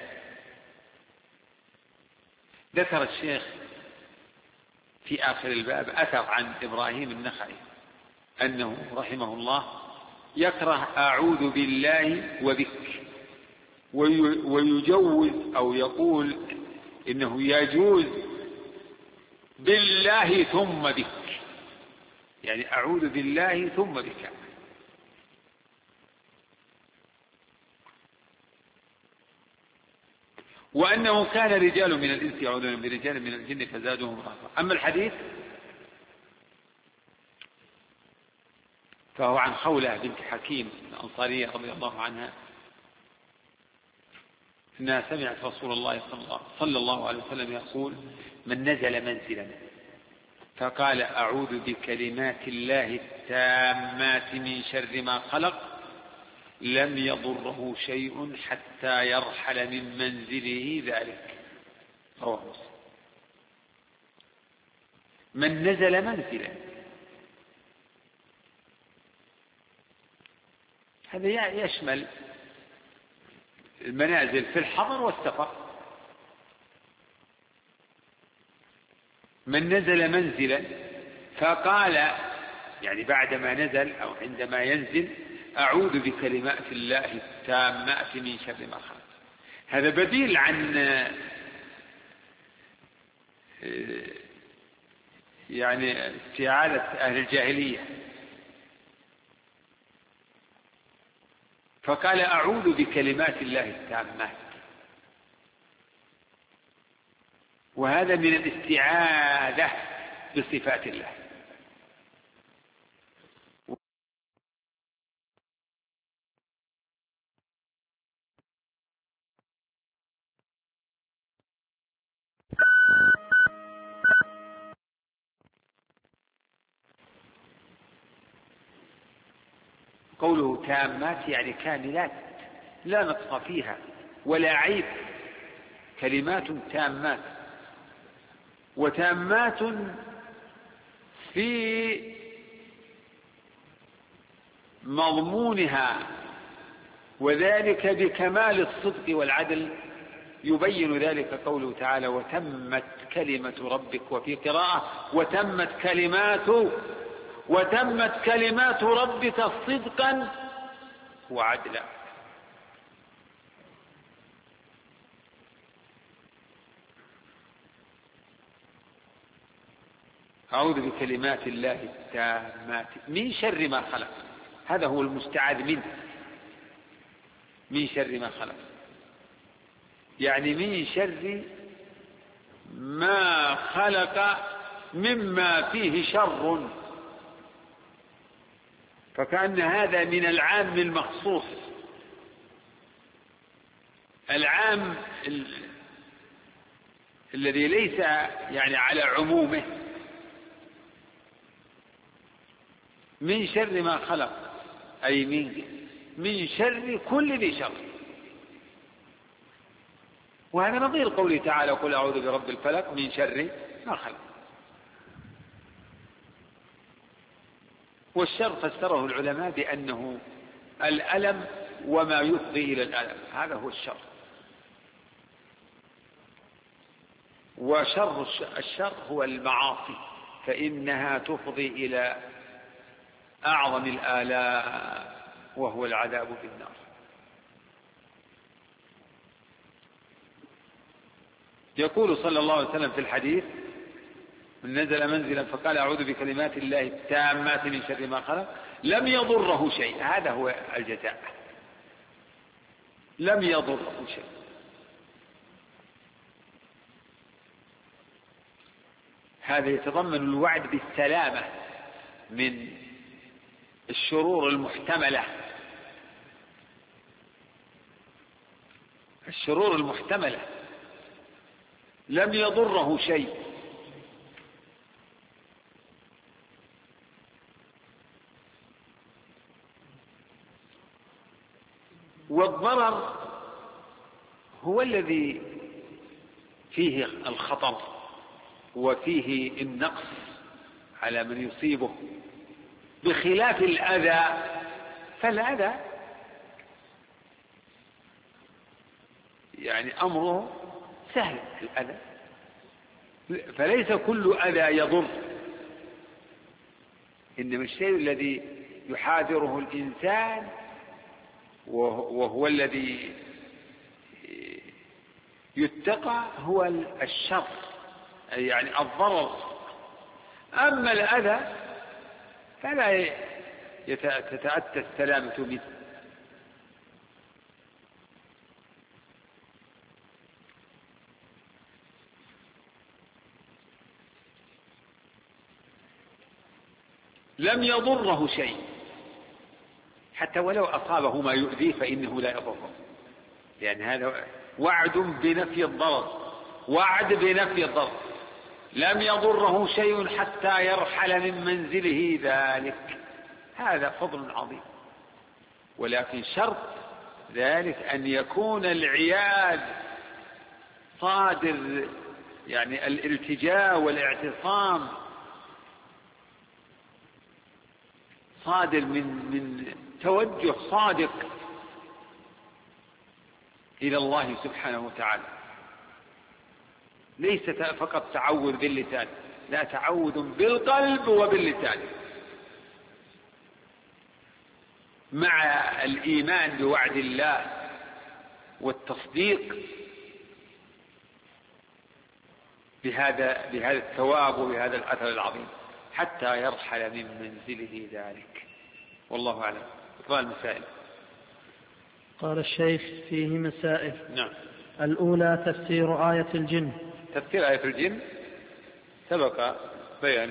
ذكر الشيخ في آخر الباب أثر عن إبراهيم النخعي أنه رحمه الله يكره أعوذ بالله وبك، ويجوز أو يقول إنه يجوز بالله ثم بك، يعني أعوذ بالله ثم بك. وأنه كان رجال من الإنس يعوذون برجال من الجن فزادوهم رهقا. أما الحديث فهو عن خولة بنت حكيم الأنصارية رضي الله عنها إنها سمعت رسول الله صلى الله عليه وسلم يقول: من نزل منزلا فقال: أعوذ بكلمات الله التامات من شر ما خلق، لم يضره شيء حتى يرحل من منزله ذلك. رواه مسلم. من نزل منزلا، هذا يشمل المنازل في الحضر والسفر. من نزل منزلا فقال، يعني بعدما نزل أو عندما ينزل: أعوذ بكلمات الله التامات من شر ما خلق. هذا بديل عن يعني استعاذة أهل الجاهلية. فقال: أعوذ بكلمات الله التامات، وهذا من الاستعاذة بصفات الله. قوله تامات يعني كاملات لا نقص فيها ولا عيب، كلمات تامات. وتامات في مضمونها، وذلك بكمال الصدق والعدل. يبين ذلك قوله تعالى: وتمت كلمة ربك، وفي قراءة: وتمت كلمات ربك صدقا وعدلا. أعوذ بكلمات الله التامات من شر ما خلق. هذا هو المستعاذ منه، من شر ما خلق، يعني من شر ما خلق مما فيه شر. فكأن هذا من العام المخصوص، العام الذي ليس يعني على عمومه. من شر ما خلق أي من شر كل ذي شر. وهذا نظير قوله تعالى: قل أعوذ برب الفلق من شر ما خلق. والشر فسره العلماء بأنه الألم وما يفضي إلى الألم، هذا هو الشر. وشر الشر هو المعاصي، فإنها تفضي إلى أعظم الآلاء وهو العذاب في النار. يقول صلى الله عليه وسلم في الحديث: من نزل منزلا فقال: أعوذ بكلمات الله التامات من شر ما خلق، لم يضره شيء. هذا هو الجزاء، لم يضره شيء. هذا يتضمن الوعد بالسلامة من الشرور المحتملة. الشرور المحتملة لم يضره شيء. والضرر هو الذي فيه الخطر وفيه النقص على من يصيبه، بخلاف الأذى. فالأذى يعني أمره سهل، الأذى فليس كل أذى يضر، إنما الشيء الذي يحاذره الإنسان وهو الذي يتقى هو الشر، يعني الضرر. أما الأذى فلا تتأتى السلامة منه. لم يضره شيء، حتى ولو أصابه ما يؤذيه فإنه لا يضره، لأن هذا وعد بنفي الضرر، وعد بنفي الضرر. لم يضره شيء حتى يرحل من منزله ذلك، هذا فضل عظيم. ولكن شرط ذلك أن يكون العياد صادر، يعني الالتجاء والاعتصام صادر من توجه صادق إلى الله سبحانه وتعالى، ليس فقط تعوذ باللسان، لا، تعوذ بالقلب وباللسان، مع الإيمان بوعد الله والتصديق بهذا الثواب وبهذا الأثر العظيم حتى يرحل من منزله ذلك. والله أعلم. إقبال المسائل.
قال الشيخ: فيه مسائل.
نعم.
الأولى تفسير آية الجن.
تفسير آية الجن سبق بيان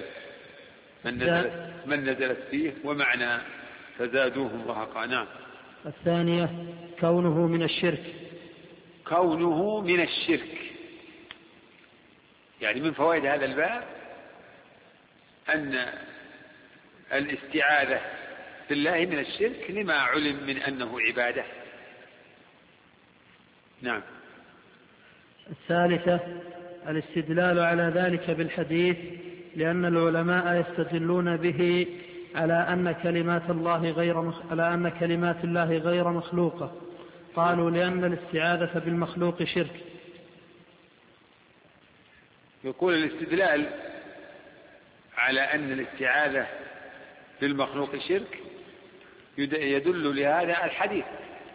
من نزلت فيه ومعنى فزادوهم رهقا. نعم.
الثانية كونه من الشرك.
كونه من الشرك، يعني من فوائد هذا الباب أن الاستعاذة بالله من الشرك لما علم من أنه عبادة. نعم.
الثالثة الاستدلال على ذلك بالحديث، لأن العلماء يستدلون به على أن كلمات الله غير مخلوقة. قالوا لأن الاستعاذة بالمخلوق شرك.
يقول الاستدلال على أن الاستعاذة بالمخلوق شرك يدل لهذا الحديث،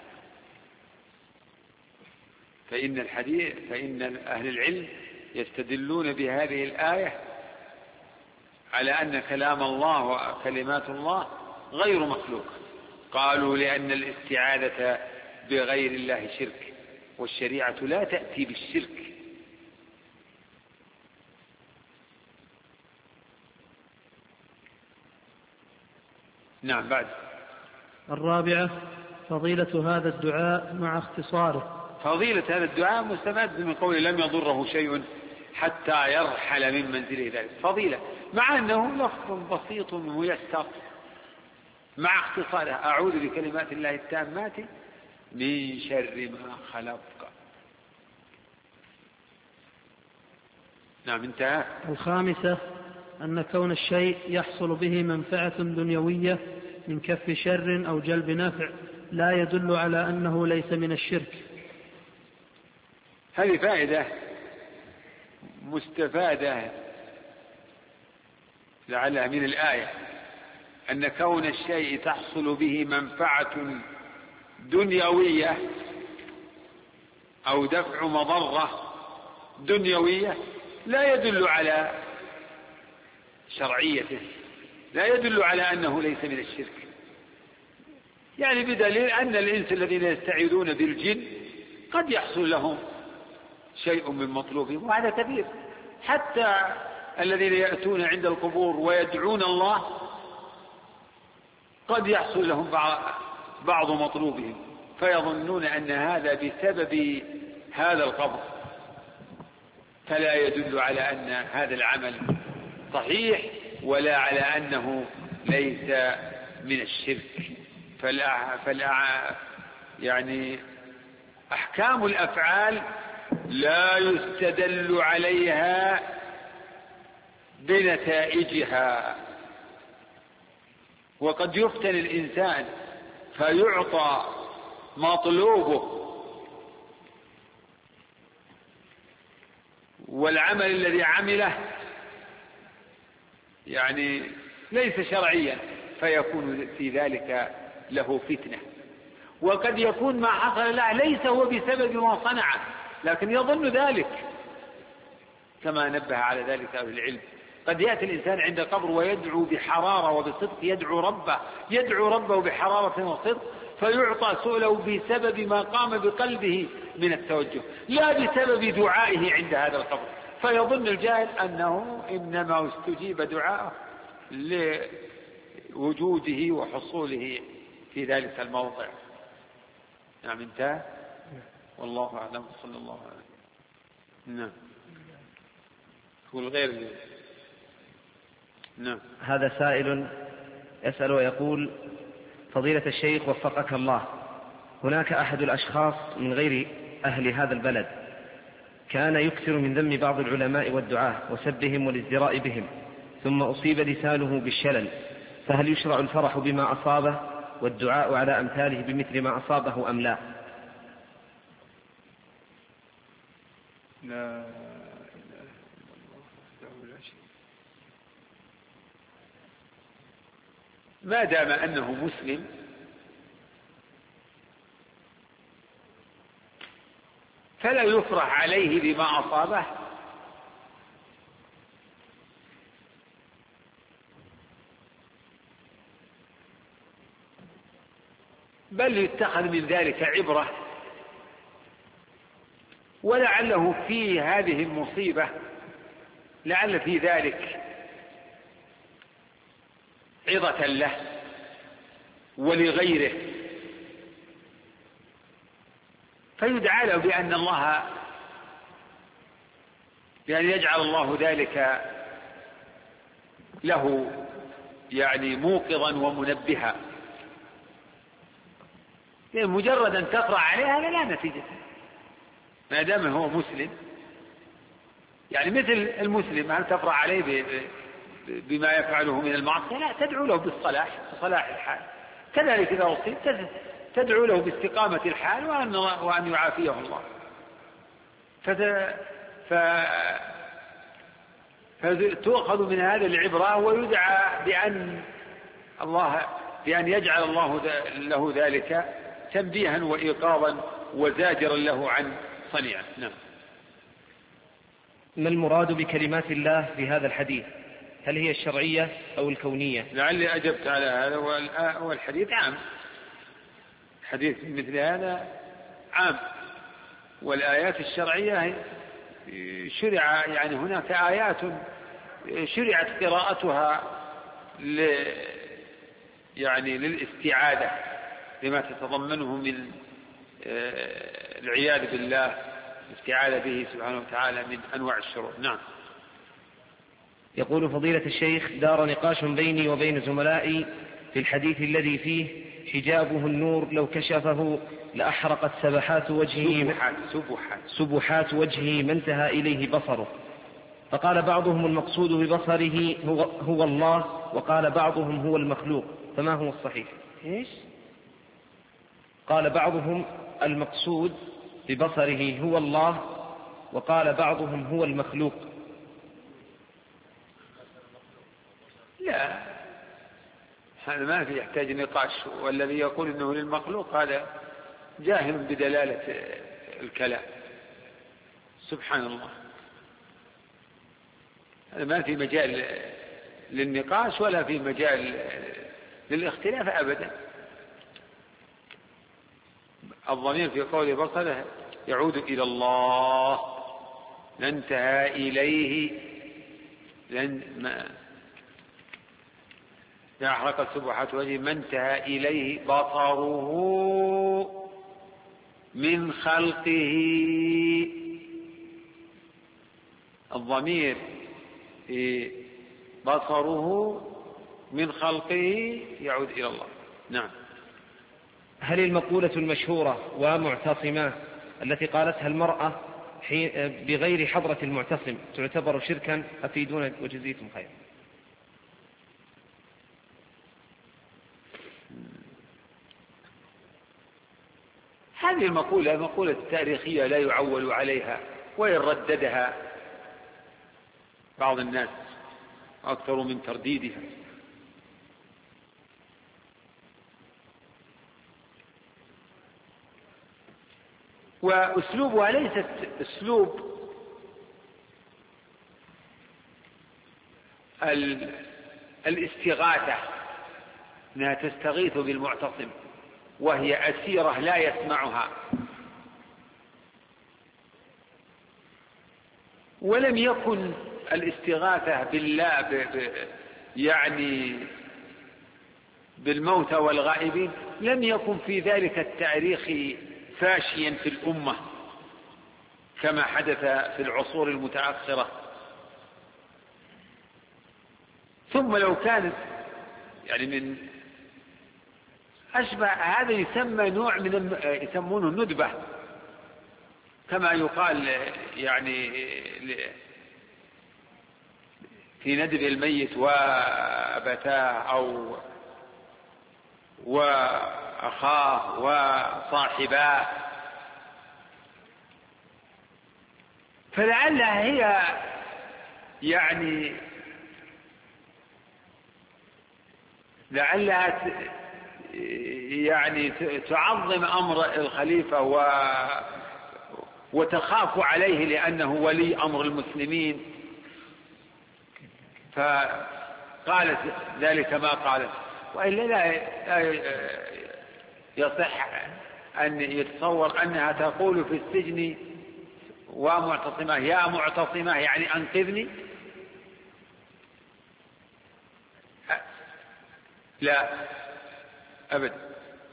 فإن أهل العلم يستدلون بهذه الآية على أن كلام الله وكلمات الله غير مخلوق. قالوا لأن الاستعاذة بغير الله شرك، والشريعة لا تأتي بالشرك. نعم. بعد.
الرابعة فضيلة هذا الدعاء مع اختصاره.
فضيلة هذا الدعاء مستمد من قول لم يضره شيء حتى يرحل من منزله ذلك، فضيلة مع أنه لفظ بسيط ميسر مع اختصاره: أعوذ بكلمات الله التامات من شر ما خلق. نعم. انتهى.
الخامسة أن كون الشيء يحصل به منفعة دنيوية من كف شر أو جلب نفع لا يدل على أنه ليس من الشرك.
هذه فائدة مستفادة لعلها من الآية، أن كون الشيء تحصل به منفعة دنيوية أو دفع مضرة دنيوية لا يدل على شرعيته، لا يدل على أنه ليس من الشرك. يعني بدليل أن الإنس الذين يستعيذون بالجن قد يحصل لهم شيء من مطلوبهم، وهذا كبير. حتى الذين يأتون عند القبور ويدعون الله قد يحصل لهم بعض مطلوبهم، فيظنون أن هذا بسبب هذا القبر، فلا يدل على أن هذا العمل صحيح ولا على أنه ليس من الشرك. يعني أحكام الأفعال لا يستدل عليها بنتائجها، وقد يفتن الإنسان فيعطى مطلوبه والعمل الذي عمله يعني ليس شرعيا، فيكون في ذلك له فتنة. وقد يكون ما حصل له ليس هو بسبب ما صنعه، لكن يظن ذلك، كما نبه على ذلك أهل العلم. قد يأتي الإنسان عند قبر ويدعو بحرارة وبصدق، يدعو ربه بحرارة وصدق، فيعطى سؤله بسبب ما قام بقلبه من التوجه، لا بسبب دعائه عند هذا القبر. فيظن الجاهل أنه إنما استجيب دعاءه لوجوده وحصوله في ذلك الموضع. نعم انتهى. والله أعلم. صلى الله عليه وسلم. نعم. والغير. نعم.
هذا سائل يسأل ويقول: فضيلة الشيخ وفقك الله، هناك أحد الأشخاص من غير أهل هذا البلد كان يكثر من ذم بعض العلماء والدعاة وسبهم والازدراء بهم، ثم أصيب لسانه بالشلل، فهل يشرع الفرح بما أصابه والدعاء على أمثاله بمثل ما أصابه أم لا؟
لا إله إلا الله وحده لا شريك له. ما دام أنه مسلم فلا يفرح عليه بما أصابه، بل يتخذ من ذلك عبرة، ولعله في هذه المصيبة لعل في ذلك عظة له ولغيره، فيدعى له بأن يجعل الله ذلك له يعني موقظا ومنبها. مجرد أن تفرح عليه هذا لا نتيجة، ما دام هو مسلم. يعني مثل المسلم هل تفرح عليه بما يفعله من المعصية؟ لا، تدعو له بصلاح الحال. كذلك إذا أصيب تدعو له باستقامة الحال وأن يعافيه الله. فتؤخذ من هذا العبرة، ويدعى بأن يجعل الله له ذلك تنبيها وإيقاظا وزاجرا له عن صنيعه. نعم.
ما المراد بكلمات الله في هذا الحديث؟ هل هي الشرعية أو الكونية؟
لعلي أجبت على هذا. والحديث عام، حديث مثل هذا عام. والآيات الشرعية شرع، يعني هناك آيات شرعت قراءتها يعني للاستعاذة لما تتضمنه من العياذ بالله، الاستعاذة به سبحانه وتعالى من أنواع الشرور. نعم.
يقول فضيلة الشيخ: دار نقاش بيني وبين زملائي في الحديث الذي فيه حجابه النور لو كشفه لأحرقت سبحات وجهه ما انتهى إليه بصره. فقال بعضهم المقصود ببصره هو الله، وقال بعضهم هو المخلوق، فما هو الصحيح؟
إيش؟
قال بعضهم المقصود ببصره هو الله، وقال بعضهم هو المخلوق.
لا، هذا ما في يحتاج نقاش. والذي يقول إنه للمخلوق هذا جاهل بدلالة الكلام. سبحان الله، هذا ما في مجال للنقاش ولا في مجال للاختلاف أبدا. الضمير في قول بصره يعود إلى الله، لا انتهى إليه، أحرقت سبحات وجهه ما انتهى إليه بصره من خلقه. الضمير بصره من خلقه يعود إلى الله. نعم.
هل المقولة المشهورة ومعتصمة التي قالتها المرأة بغير حضرة المعتصم تعتبر شركا؟ أفيدونا وجزيكم خير.
هذه المقولة مقولة تاريخية لا يعول عليها، وإن رددها بعض الناس أكثر من ترديدها. وأسلوبها ليست أسلوب الاستغاثة، أنها تستغيث بالمعتصم وهي أسيرة لا يسمعها. ولم يكن الاستغاثة بالله يعني بالموتى والغائبين لم يكن في ذلك التاريخ فاشيا في الأمة كما حدث في العصور المتأخرة. ثم لو كانت يعني من أشبه هذا يسمى نوع من يسمونه الندبة، كما يقال يعني في ندب الميت وأبتاه أو وأخاه وصاحباه. فلعلها هي يعني لعلها يعني تعظم أمر الخليفة وتخاف عليه لأنه ولي أمر المسلمين، فقالت ذلك ما قالت. وإلا لا يصح أن يتصور أنها تقول في السجن ومعتصمة يا معتصمة يعني أنقذني، لا أبدا.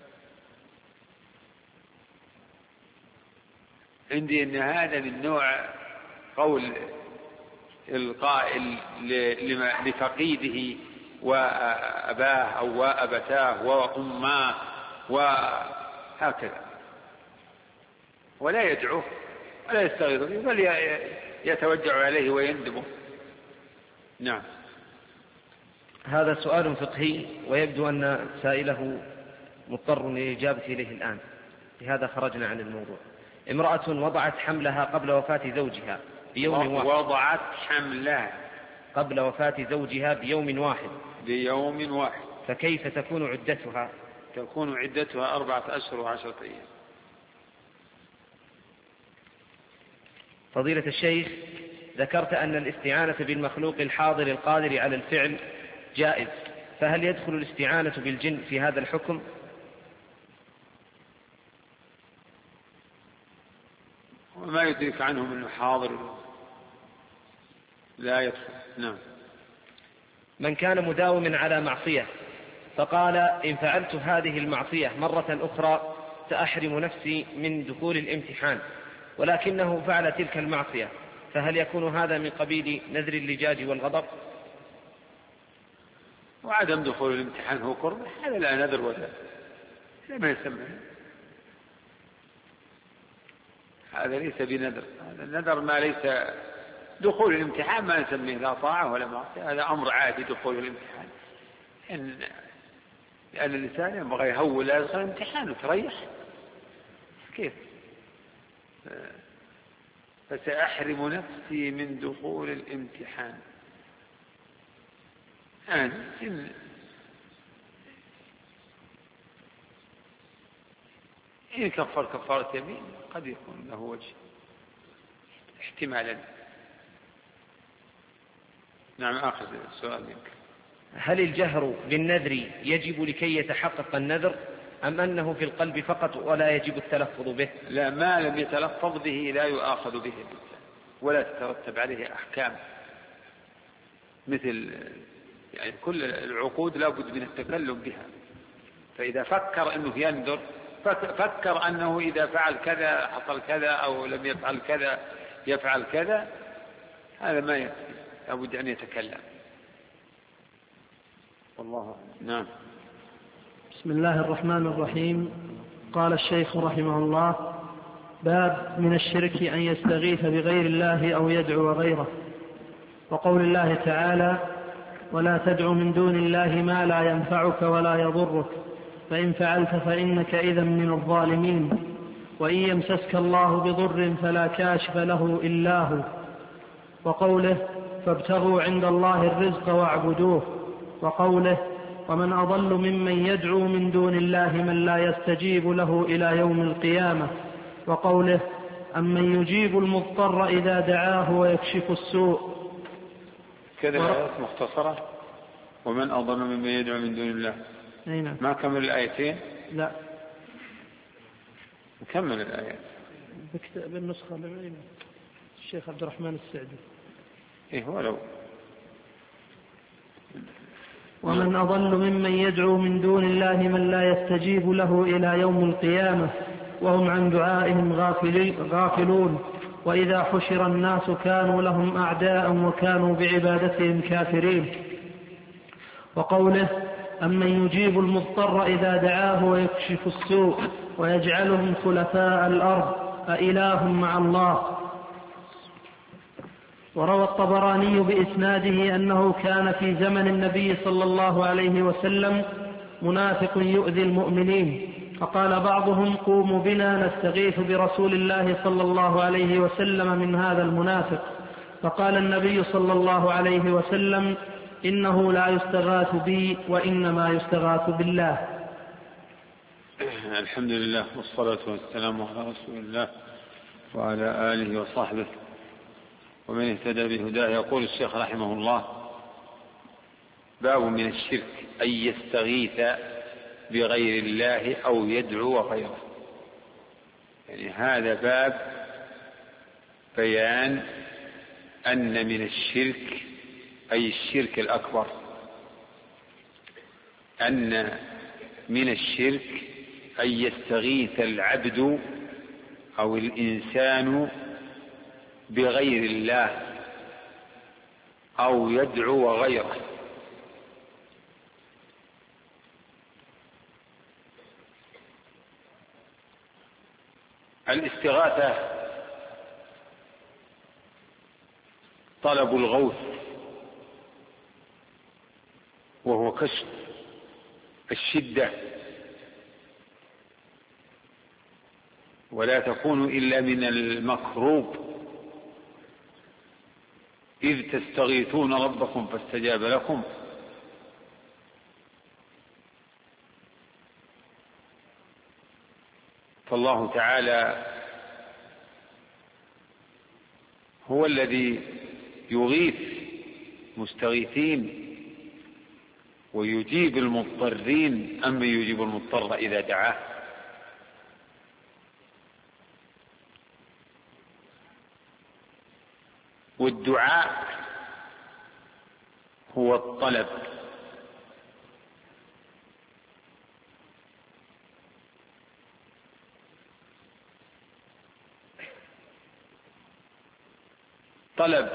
عندي أن هذا من نوع قول القائل لفقيده وأباه أو وأبتاه وأماه وهكذا، ولا يدعوه ولا يستغيث به بل يتوجع عليه ويندبه. نعم.
هذا سؤال فقهي ويبدو أن سائله مضطر للإجابة إليه الآن، لهذا خرجنا عن الموضوع. امرأة وضعت حملها قبل وفاة زوجها بيوم واحد.
وضعت حملها
قبل وفاة زوجها بيوم واحد.
فكيف
تكون عدتها؟
تكون عدتها 4 أشهر و10 أيام.
فضيلة الشيخ، ذكرت أن الاستعانة بالمخلوق الحاضر القادر على الفعل جائز، فهل يدخل الاستعانة بالجن في هذا الحكم؟
وما يدرك عنهم أنه حاضر لا يدخل. نعم.
من كان مداوما على معصية فقال إن فعلت هذه المعصية مرة أخرى سأحرم نفسي من دخول الامتحان، ولكنه فعل تلك المعصية، فهل يكون هذا من قبيل نذر اللجاج والغضب؟
وعدم دخول الامتحان هو قرب، هذا لا نذر ولا ما يسمى، هذا ليس بنذر. هذا النذر ما ليس دخول الامتحان ما نسميه لا طاعة ولا معصية، هذا أمر عادي دخول الامتحان، لأن الإنسان ينبغي يهول لا يدخل الامتحان وتريح كيف. فسأحرم نفسي من دخول الامتحان. إن كفر كفارة يمين قد يكون له وجه احتمالا. نعم. آخر السؤال منك.
هل الجهر بالنذر يجب لكي يتحقق النذر أم أنه في القلب فقط ولا يجب التلفظ به؟
لا، ما لم يتلفظ به لا يؤاخذ به ولا تترتب عليه أحكام، مثل يعني كل العقود لا بد من التكلم بها. فإذا فكر أنه ينذر، فكر أنه إذا فعل كذا حصل كذا أو لم يفعل كذا يفعل كذا، هذا ما يكفي، لا بد أن يتكلم. والله. نعم.
بسم الله الرحمن الرحيم. قال الشيخ رحمه الله: باب من الشرك أن يستغيث بغير الله أو يدعو غيره. وقول الله تعالى: ولا تدع من دون الله ما لا ينفعك ولا يضرك فإن فعلت فإنك إذا من الظالمين. وإن يمسسك الله بضر فلا كاشف له إلا هو. وقوله: فابتغوا عند الله الرزق واعبدوه. وقوله: ومن أضل ممن يدعو من دون الله من لا يستجيب له إلى يوم القيامة. وقوله: أمن يجيب المضطر إذا دعاه ويكشف السوء.
كذا الآيات مختصرة. ومن أضل ممن يدعو من دون الله.
نعم.
ما كمل الآيتين؟
لا،
نكمل الآيات
بالنسخة الشيخ عبد الرحمن السعدي.
ولو
ومن أضل ممن يدعو من دون الله من لا يستجيب له إلى يوم القيامة وهم عن دعائهم غافلون. وإذا حشر الناس كانوا لهم أعداء وكانوا بعبادتهم كافرين. وقوله أمن يجيب المضطر إذا دعاه ويكشف السوء ويجعلهم خلفاء الأرض أإله مع الله. وروى الطبراني بإسناده أنه كان في زمن النبي صلى الله عليه وسلم منافق يؤذي المؤمنين، فقال بعضهم قوموا بنا نستغيث برسول الله صلى الله عليه وسلم من هذا المنافق، فقال النبي صلى الله عليه وسلم إنه لا يستغاث بي وإنما يستغاث بالله.
الحمد لله والصلاة والسلام على رسول الله وعلى آله وصحبه ومن اهتدى بهداه. يقول الشيخ رحمه الله: باب من الشرك أن يستغيث بغير الله أو يدعو غيره. يعني هذا باب بيان أن من الشرك أي الشرك الأكبر، أن من الشرك أن يستغيث العبد أو الإنسان بغير الله أو يدعو غيره. الاستغاثة طلب الغوث، وهو كشف الشدة، ولا تكون إلا من المكروب، إذ تستغيثون ربكم فاستجاب لكم. فالله تعالى هو الذي يغيث مستغيثين ويجيب المضطرين، أما يجيب المضطر إذا دعاه. والدعاء هو الطلب، طلب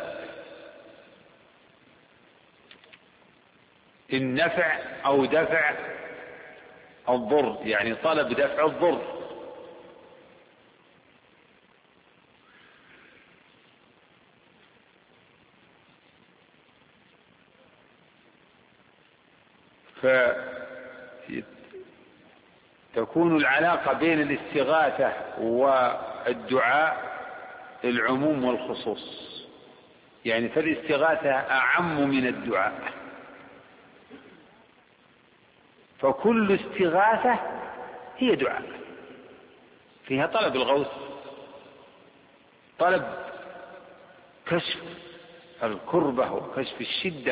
النفع أو دفع الضر، يعني طلب دفع الضر. فتكون العلاقة بين الاستغاثة والدعاء العموم والخصوص، يعني فالاستغاثة أعم من الدعاء، فكل استغاثة هي دعاء، فيها طلب الغوث، طلب كشف الكربة وكشف الشدة.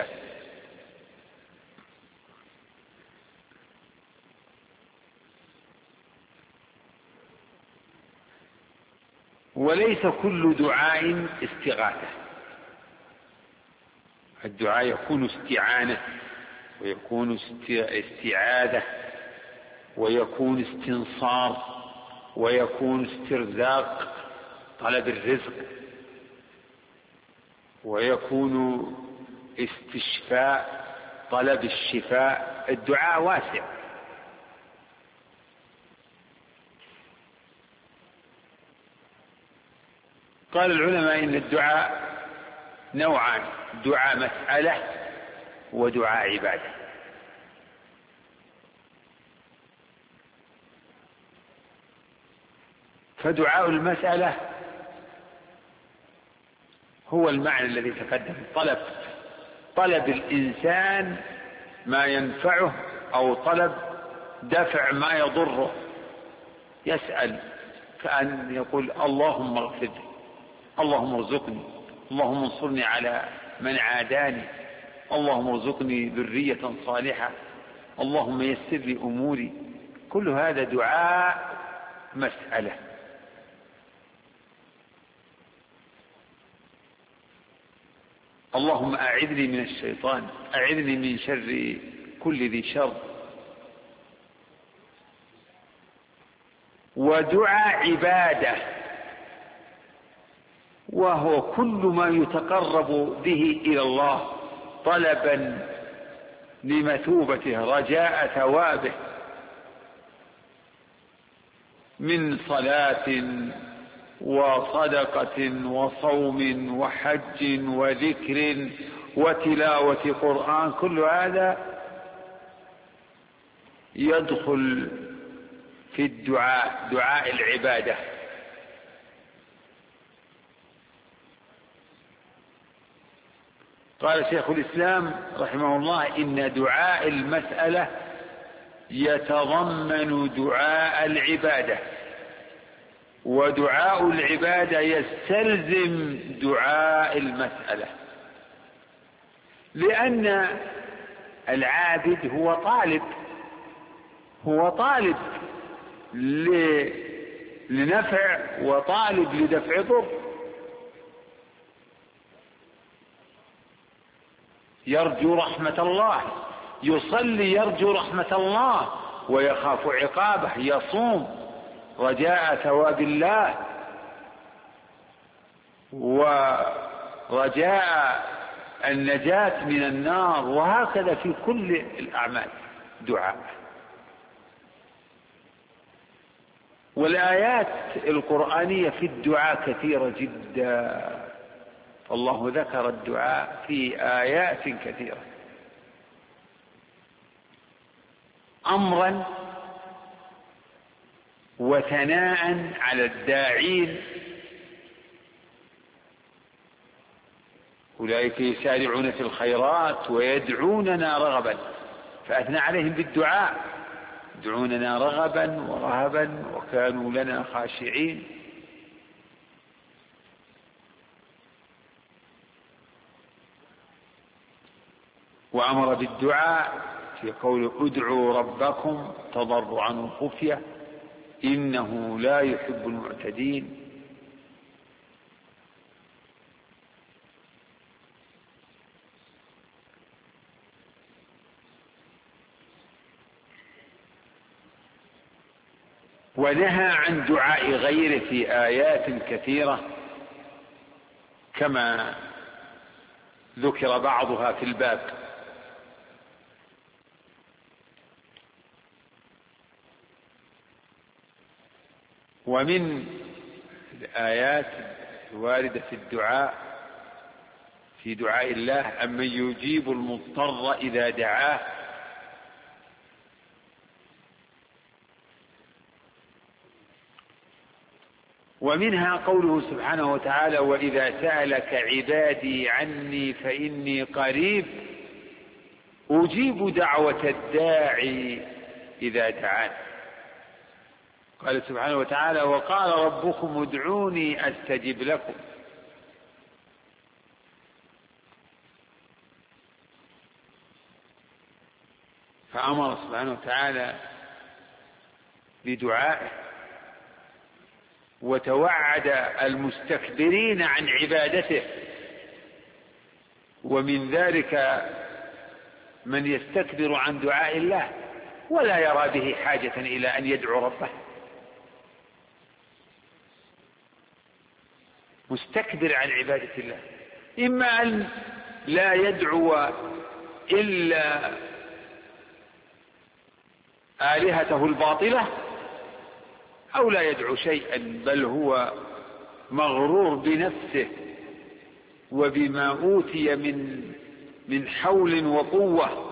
وليس كل دعاء استغاثة، الدعاء يكون استعانة، ويكون استعاذة، ويكون استنصار، ويكون استرزاق طلب الرزق، ويكون استشفاء طلب الشفاء. الدعاء واسع. قال العلماء إن الدعاء نوعان: دعاء مسألة ودعاء عبادة. فدعاء المسألة هو المعنى الذي تقدم، طلب الإنسان ما ينفعه أو طلب دفع ما يضره. يسأل كأن يقول اللهم اغفر لي، اللهم ارزقني، اللهم انصرني على من عاداني، اللهم ارزقني ذرية صالحة، اللهم يسر لي أموري. كل هذا دعاء مسألة. اللهم أعذني من الشيطان، أعذني من شر كل ذي شر. ودعاء عبادة، وهو كل ما يتقرب به إلى الله طلبا لمثوبته رجاء ثوابه من صلاة وصدقة وصوم وحج وذكر وتلاوة قرآن، كل هذا يدخل في الدعاء، دعاء العبادة. قال شيخ الإسلام رحمه الله: إن دعاء المسألة يتضمن دعاء العبادة، ودعاء العبادة يستلزم دعاء المسألة، لأن العابد هو طالب لنفع وطالب لدفع ضر، يرجو رحمة الله، يصلي يرجو رحمة الله ويخاف عقابه، يصوم رجاء ثواب الله ورجاء النجاة من النار، وهكذا في كل الأعمال دعاء. والآيات القرآنية في الدعاء كثيرة جدا، الله ذكر الدعاء في آيات كثيرة أمرا وثناء على الداعين، أولئك يسارعون في الخيرات ويدعوننا رغبا، فأثنى عليهم بالدعاء، يدعوننا رغبا ورهبا وكانوا لنا خاشعين. وأمر بالدعاء في قول: ادعوا ربكم تضرعا وخفية إنه لا يحب المعتدين. ونهى عن دعاء غيره في آيات كثيرة كما ذكر بعضها في الباب. ومن الآيات الواردة في الدعاء في دعاء الله: أمن يجيب المضطر إذا دعاه. ومنها قوله سبحانه وتعالى: وإذا سألك عبادي عني فإني قريب أجيب دعوة الداعي إذا دعان. قال سبحانه وتعالى: وقال ربكم ادعوني أستجب لكم. فأمر سبحانه وتعالى بدعائه، وتوعد المستكبرين عن عبادته، ومن ذلك من يستكبر عن دعاء الله ولا يرى به حاجة إلى أن يدعو ربه، مستكبر عن عبادة الله، إما أن لا يدعو إلا آلهته الباطلة، أو لا يدعو شيئا، بل هو مغرور بنفسه وبما أوتي من حول وقوة.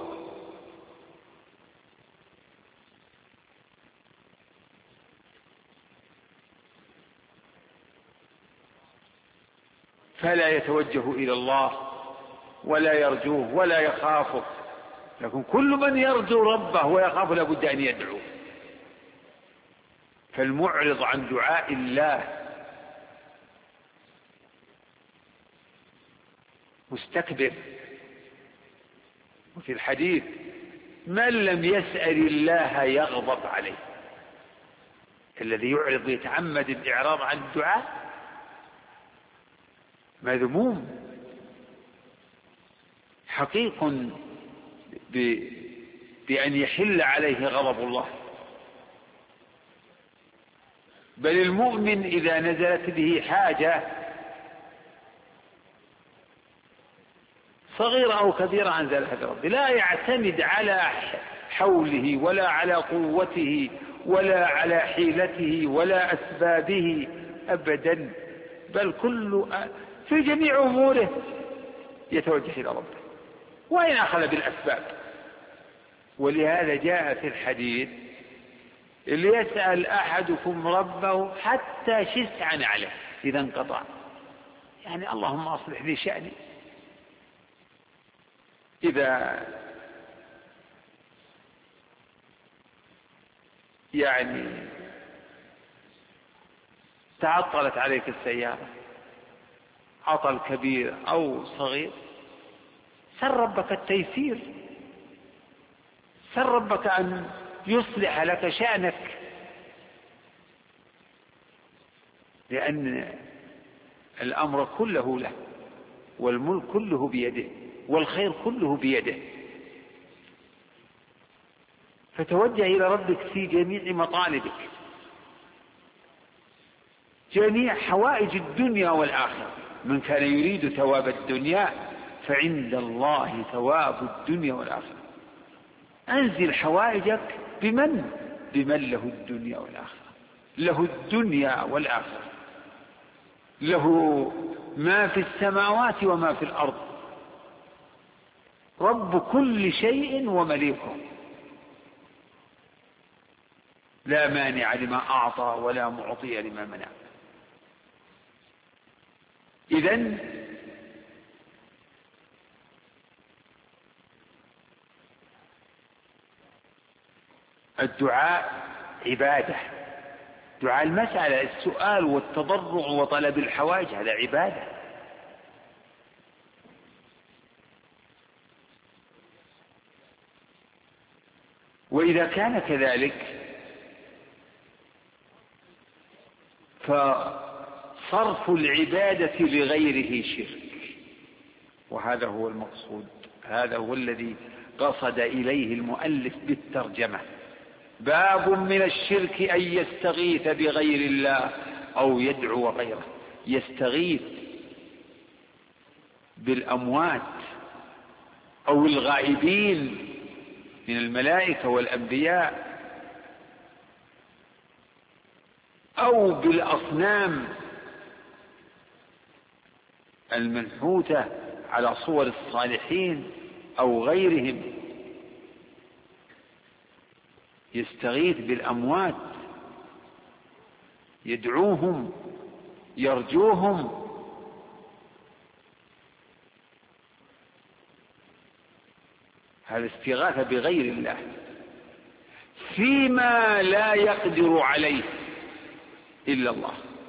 فلا يتوجه إلى الله ولا يرجوه ولا يخافه، لكن كل من يرجو ربه ويخاف لابد أن يدعو. فالمعرض عن دعاء الله مستكبر. وفي الحديث: من لم يسأل الله يغضب عليه. الذي يعرض يتعمد الإعراض عن الدعاء مذموم، حقيق بأن يحل عليه غضب الله. بل المؤمن إذا نزلت به حاجة صغيرة أو كبيرة أنزلها بربه، لا يعتمد على حوله ولا على قوته ولا على حيلته ولا أسبابه أبدا، بل كل في جميع أموره يتوجه إلى ربه وإن أخذ بالأسباب. ولهذا جاء في الحديث: ليسأل أحدكم ربه حتى شسعا عليه إذا انقطع، يعني اللهم أصلح لي شأني. إذا يعني تعطلت عليك السيارة عطل كبير أو صغير، سل ربك التيسير، سل ربك أن يصلح لك شأنك، لأن الأمر كله له والملك كله بيده والخير كله بيده. فتوجه إلى ربك في جميع مطالبك، جميع حوائج الدنيا والآخرة. من كان يريد ثواب الدنيا فعند الله ثواب الدنيا والآخرة. أنزل حوائجك بمن له الدنيا والآخرة، له الدنيا والآخرة، له ما في السماوات وما في الأرض، رب كل شيء ومليكه، لا مانع لما أعطى ولا معطي لما منع. إذن الدعاء عبادة، دعاء المسألة، السؤال والتضرع وطلب الحوائج، هذا عبادة. وإذا كان كذلك فصرف العبادة لغيره شرك، وهذا هو المقصود، هذا هو الذي قصد إليه المؤلف بالترجمة. باب من الشرك أن يستغيث بغير الله أو يدعو غيره. يستغيث بالأموات أو الغائبين من الملائكة والأنبياء أو بالأصنام المنحوتة على صور الصالحين أو غيرهم. يستغيث بالأموات، يدعوهم، يرجوهم. هذا استغاثة بغير الله فيما لا يقدر عليه إلا الله.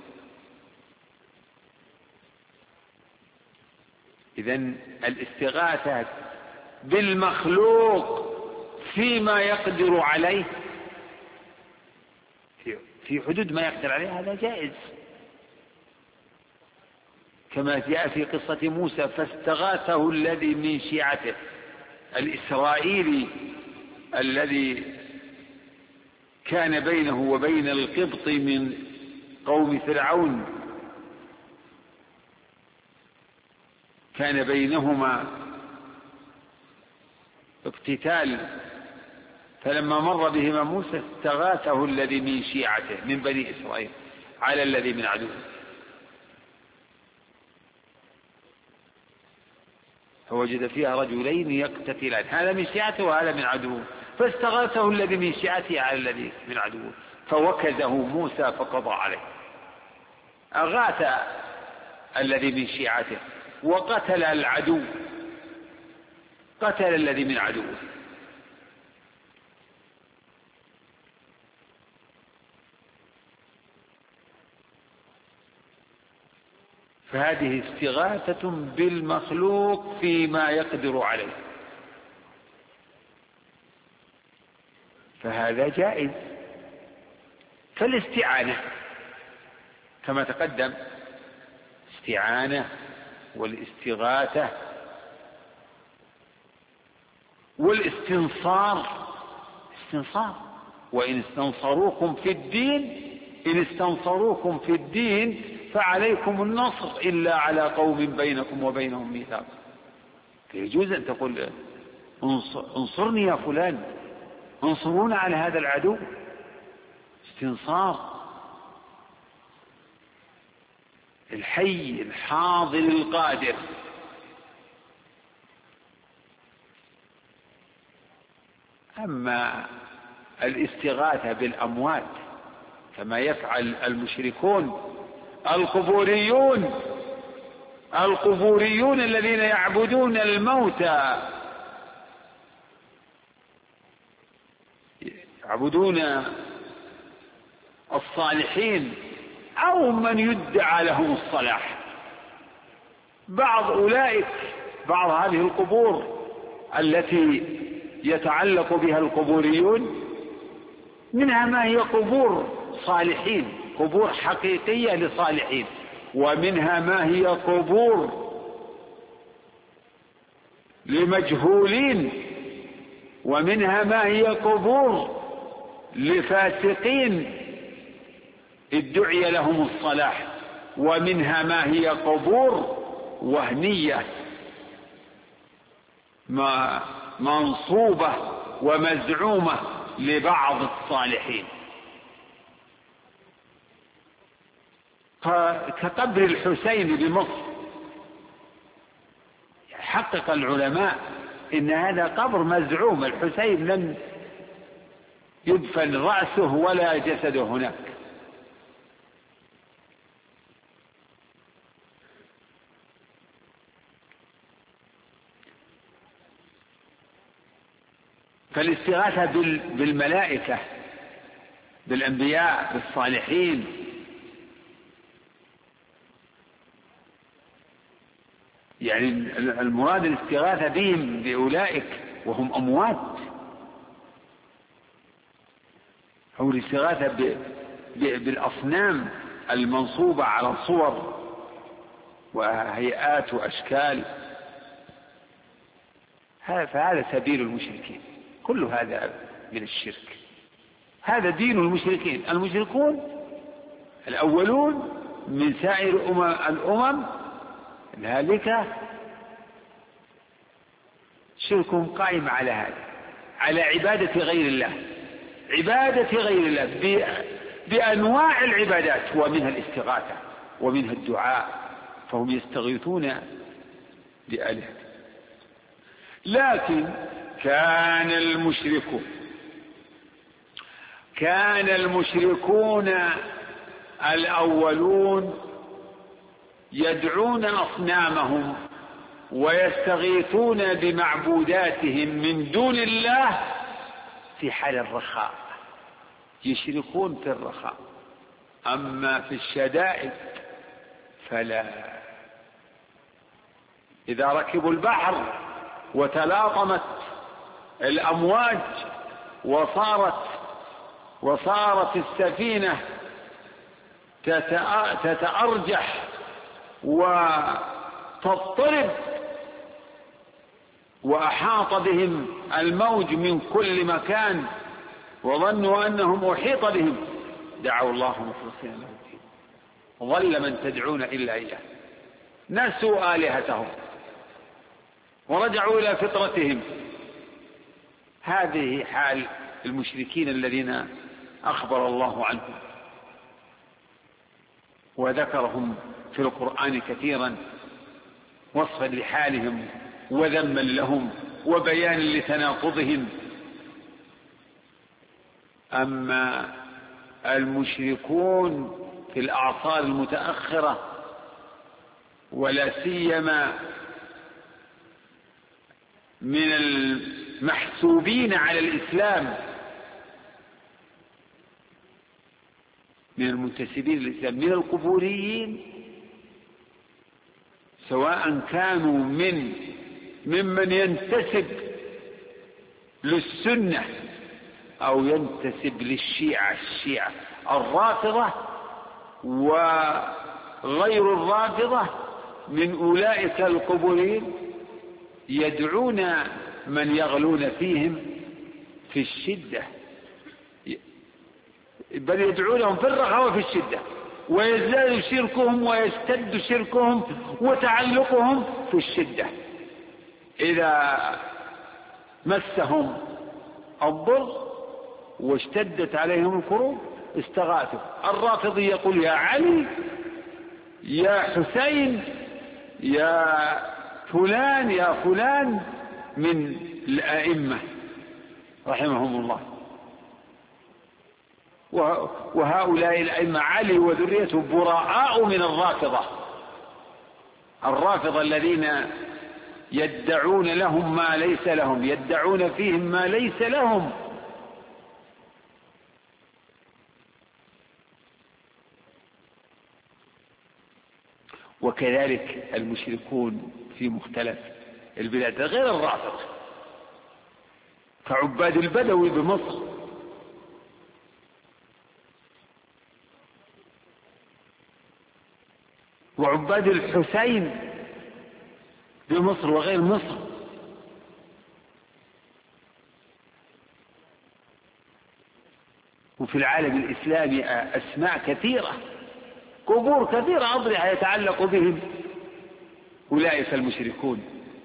إذن الاستغاثة بالمخلوق فيما يقدر عليه في حدود ما يقدر عليه هذا جائز، كما جاء في قصة موسى: فاستغاثه الذي من شيعته، الإسرائيلي الذي كان بينه وبين القبط من قوم فرعون، كان بينهما اقتتال، فلما مر بهما موسى استغاثه الذي من شيعته من بني إسرائيل على الذي من عدوه، فوجد فيها رجلين يقتتلان، هذا من شيعته وهذا من عدوه، فاستغاثه الذي من شيعته على الذي من عدوه فوكزه موسى فقضى عليه. أغاث الذي من شيعته وقتل العدو، قتل الذي من عدوه. فهذه استغاثة بالمخلوق فيما يقدر عليه، فهذا جائز. فالاستعانة كما تقدم، استعانة والاستغاثة والاستنصار استنصار. وإن استنصروكم في الدين فعليكم النصر إلا على قوم بينكم وبينهم ميثاق. فيجوز أن تقول انصرني يا فلان، انصرونا على هذا العدو. استنصار. الحي الحاضر القادر. أما الاستغاثة بالأموات كما يفعل المشركون القبوريون الذين يعبدون الموتى، يعبدون الصالحين أو من يدعى لهم الصلاح. بعض هذه القبور التي يتعلق بها القبوريون منها ما هي قبور صالحين، قبور حقيقية لصالحين، ومنها ما هي قبور لمجهولين، ومنها ما هي قبور لفاسقين ادعي لهم الصلاح، ومنها ما هي قبور وهمية منصوبة ومزعومة لبعض الصالحين، كقبر الحسين بمصر. حقق العلماء إن هذا قبر مزعوم، الحسين لم يدفن رأسه ولا جسده هناك. فالاستغاثة بالملائكة، بالأنبياء، بالصالحين، يعني المراد الاستغاثة بهم، بأولئك وهم أموات، أو الاستغاثة بالأصنام المنصوبة على صور وهيئات وأشكال، فهذا سبيل المشركين. كل هذا من الشرك، هذا دين المشركين. المشركون الأولون من سائر الأمم الهالكة شركهم قائم على هذا، على عبادة غير الله، بأنواع العبادات، ومنها الاستغاثة ومنها الدعاء، فهم يستغيثون بآلهة. لكن كان المشركون الأولون يدعون أصنامهم ويستغيثون بمعبوداتهم من دون الله في حال الرخاء، يشركون في الرخاء. أما في الشدائد فلا. إذا ركبوا البحر وتلاطمت الأمواج وصارت السفينة تتأرجح وتضطرب وأحاط بهم الموج من كل مكان وظنوا أنهم أحيط بهم، دعوا الله مخلصين له الدين، ظل من تدعون إلا إياه، نسوا آلهتهم ورجعوا إلى فطرتهم. هذه حال المشركين الذين أخبر الله عنهم وذكرهم في القرآن كثيرا، وصفا لحالهم وذما لهم وبيان لتناقضهم. أما المشركون في الأعصار المتأخرة، ولا سيما من المحسوبين على الإسلام، من المنتسبين للإسلام، من القبوريين، سواء كانوا ممن ينتسب للسنة أو ينتسب للشيعة، الرافضة وغير الرافضة، من أولئك القبوريين يدعون من يغلون فيهم في الشدة بل يدعونهم في الرخاء وفي الشدة، ويزداد شركهم ويشتد شركهم وتعلقهم في الشدة. إذا مسهم الضر واشتدت عليهم الكروب استغاثوا. الرافضي يقول يا علي يا حسين يا فلان يا فلان من الأئمة رحمهم الله. وهؤلاء الأئمة علي وذريته براء من الرافضة الذين يدعون لهم ما ليس لهم، يدعون فيهم ما ليس لهم. وكذلك المشركون في مختلف البلاد غير الرافضة، كعباد البدوي بمصر، وعباد الحسين بمصر وغير مصر. وفي العالم الإسلامي أسماء كثيرة، قبور كثيرة، أضرحة يتعلق بهم أولئك المشركون.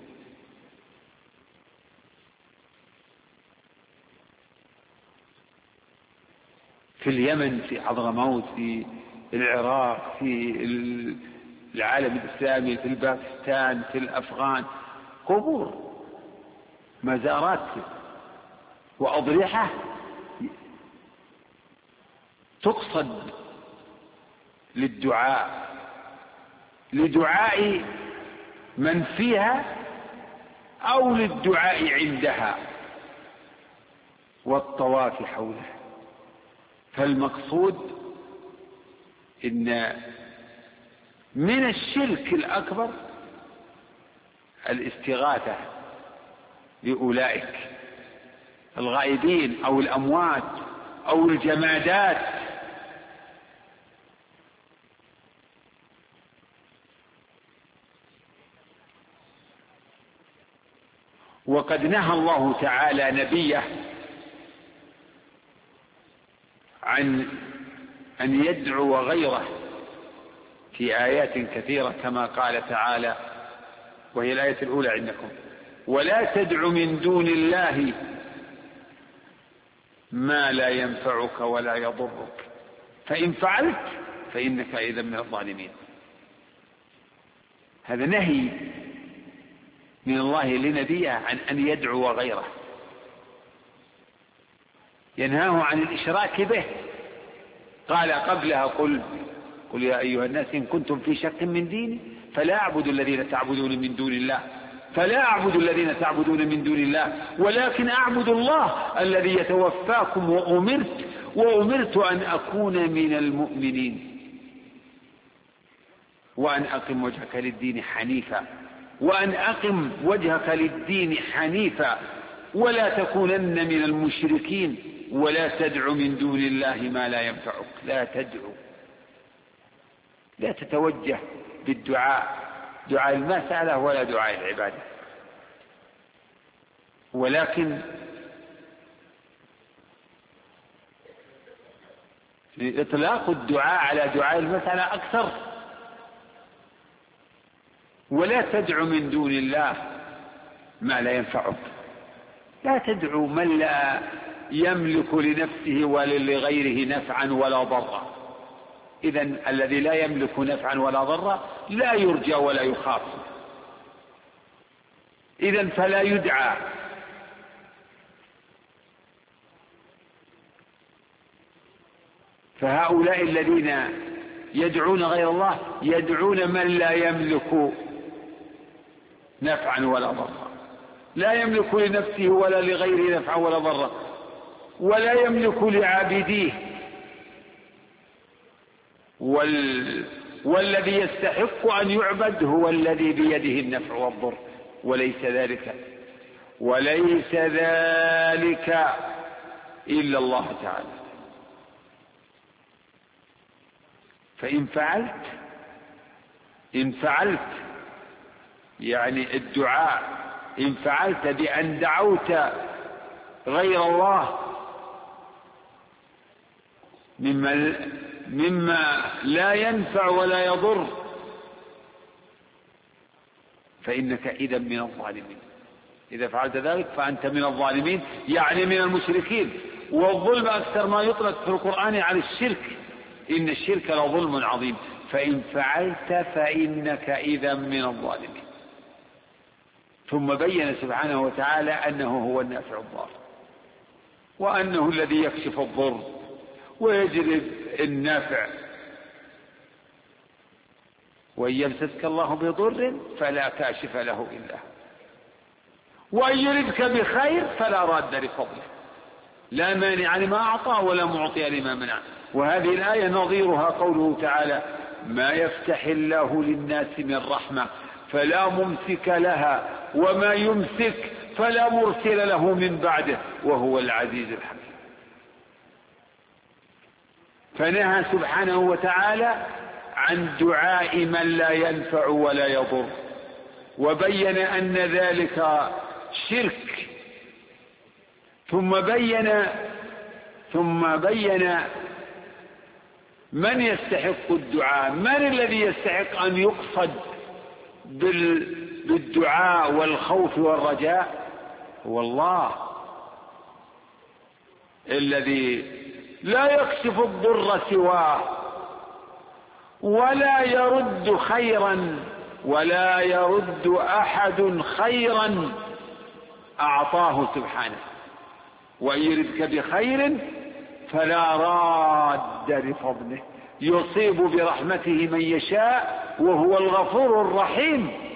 في اليمن، في حضرموت، في العراق، في العالم الإسلامي، في باكستان، في الأفغان، قبور، مزارات وأضرحة تقصد لدعاء من فيها أو للدعاء عندها والطواف حولها. فالمقصود إن من الشرك الأكبر الاستغاثة بأولئك الغائبين أو الأموات أو الجمادات. وقد نهى الله تعالى نبيه عن أن يدعو غيره في آيات كثيرة، كما قال تعالى، وهي الآية الأولى عندكم: ولا تدع من دون الله ما لا ينفعك ولا يضرك فإن فعلت فإنك إذا من الظالمين. هذا نهي من الله لنبيه عن أن يدعو غيره، ينهاه عن الإشراك به. قال قبلها: قل يا أيها الناس إن كنتم في شك من ديني فلا أعبد الذين تعبدون من دون الله ولكن أعبد الله الذي يتوفاكم وأمرت أن أكون من المؤمنين وأن أقم وجهك للدين حنيفا ولا تكونن من المشركين ولا تدع من دون الله ما لا ينفعك. لا تتوجه بالدعاء، دعاء المسألة ولا دعاء العبادة، ولكن إطلاق الدعاء على دعاء المسألة أكثر. ولا تدع من دون الله ما لا ينفعك، لا تدعو من لا يملك لنفسه ولا لغيره نفعا ولا ضرا. إذن الذي لا يملك نفعا ولا ضرا لا يرجى ولا يخاف، إذن فلا يدعى. فهؤلاء الذين يدعون غير الله يدعون من لا يملك نفعا ولا ضرا، لا يملك لنفسه ولا لغيره نفعا ولا ضرا، ولا يملك لعابديه. والذي يستحق أن يعبد هو الذي بيده النفع والضر، وليس ذلك إلا الله تعالى. فإن فعلت يعني الدعاء، إن فعلت بأن دعوت غير الله مما لا ينفع ولا يضر، فإنك إذا من الظالمين. إذا فعلت ذلك فأنت من الظالمين، يعني من المشركين. والظلم أكثر ما يطلق في القرآن على الشرك، إن الشرك لظلم عظيم، فإن فعلت فإنك إذا من الظالمين. ثم بين سبحانه وتعالى أنه هو النافع الضار، وأنه الذي يكشف الضر ويجلب النافع. وإن يمسسك الله بضر فلا كاشف له إلا هو، وإن يردك بخير فلا راد لفضله، لا مانع لما أعطى ولا معطي لما منع. وهذه الآية نظيرها قوله تعالى: ما يفتح الله للناس من رحمة فلا ممسك لها وما يمسك فلا مرسل له من بعده وهو العزيز الحكيم. فنهى سبحانه وتعالى عن دعاء من لا ينفع ولا يضر، وبين أن ذلك شرك، ثم بين من يستحق الدعاء، من الذي يستحق أن يقصد بالدعاء والخوف والرجاء. هو الله الذي لا يكشف الضر سواه، ولا يرد خيرا، ولا يرد أحد خيرا أعطاه سبحانه. وإن يردك بخير فلا راد لفضله، يصيب برحمته من يشاء وهو الغفور الرحيم.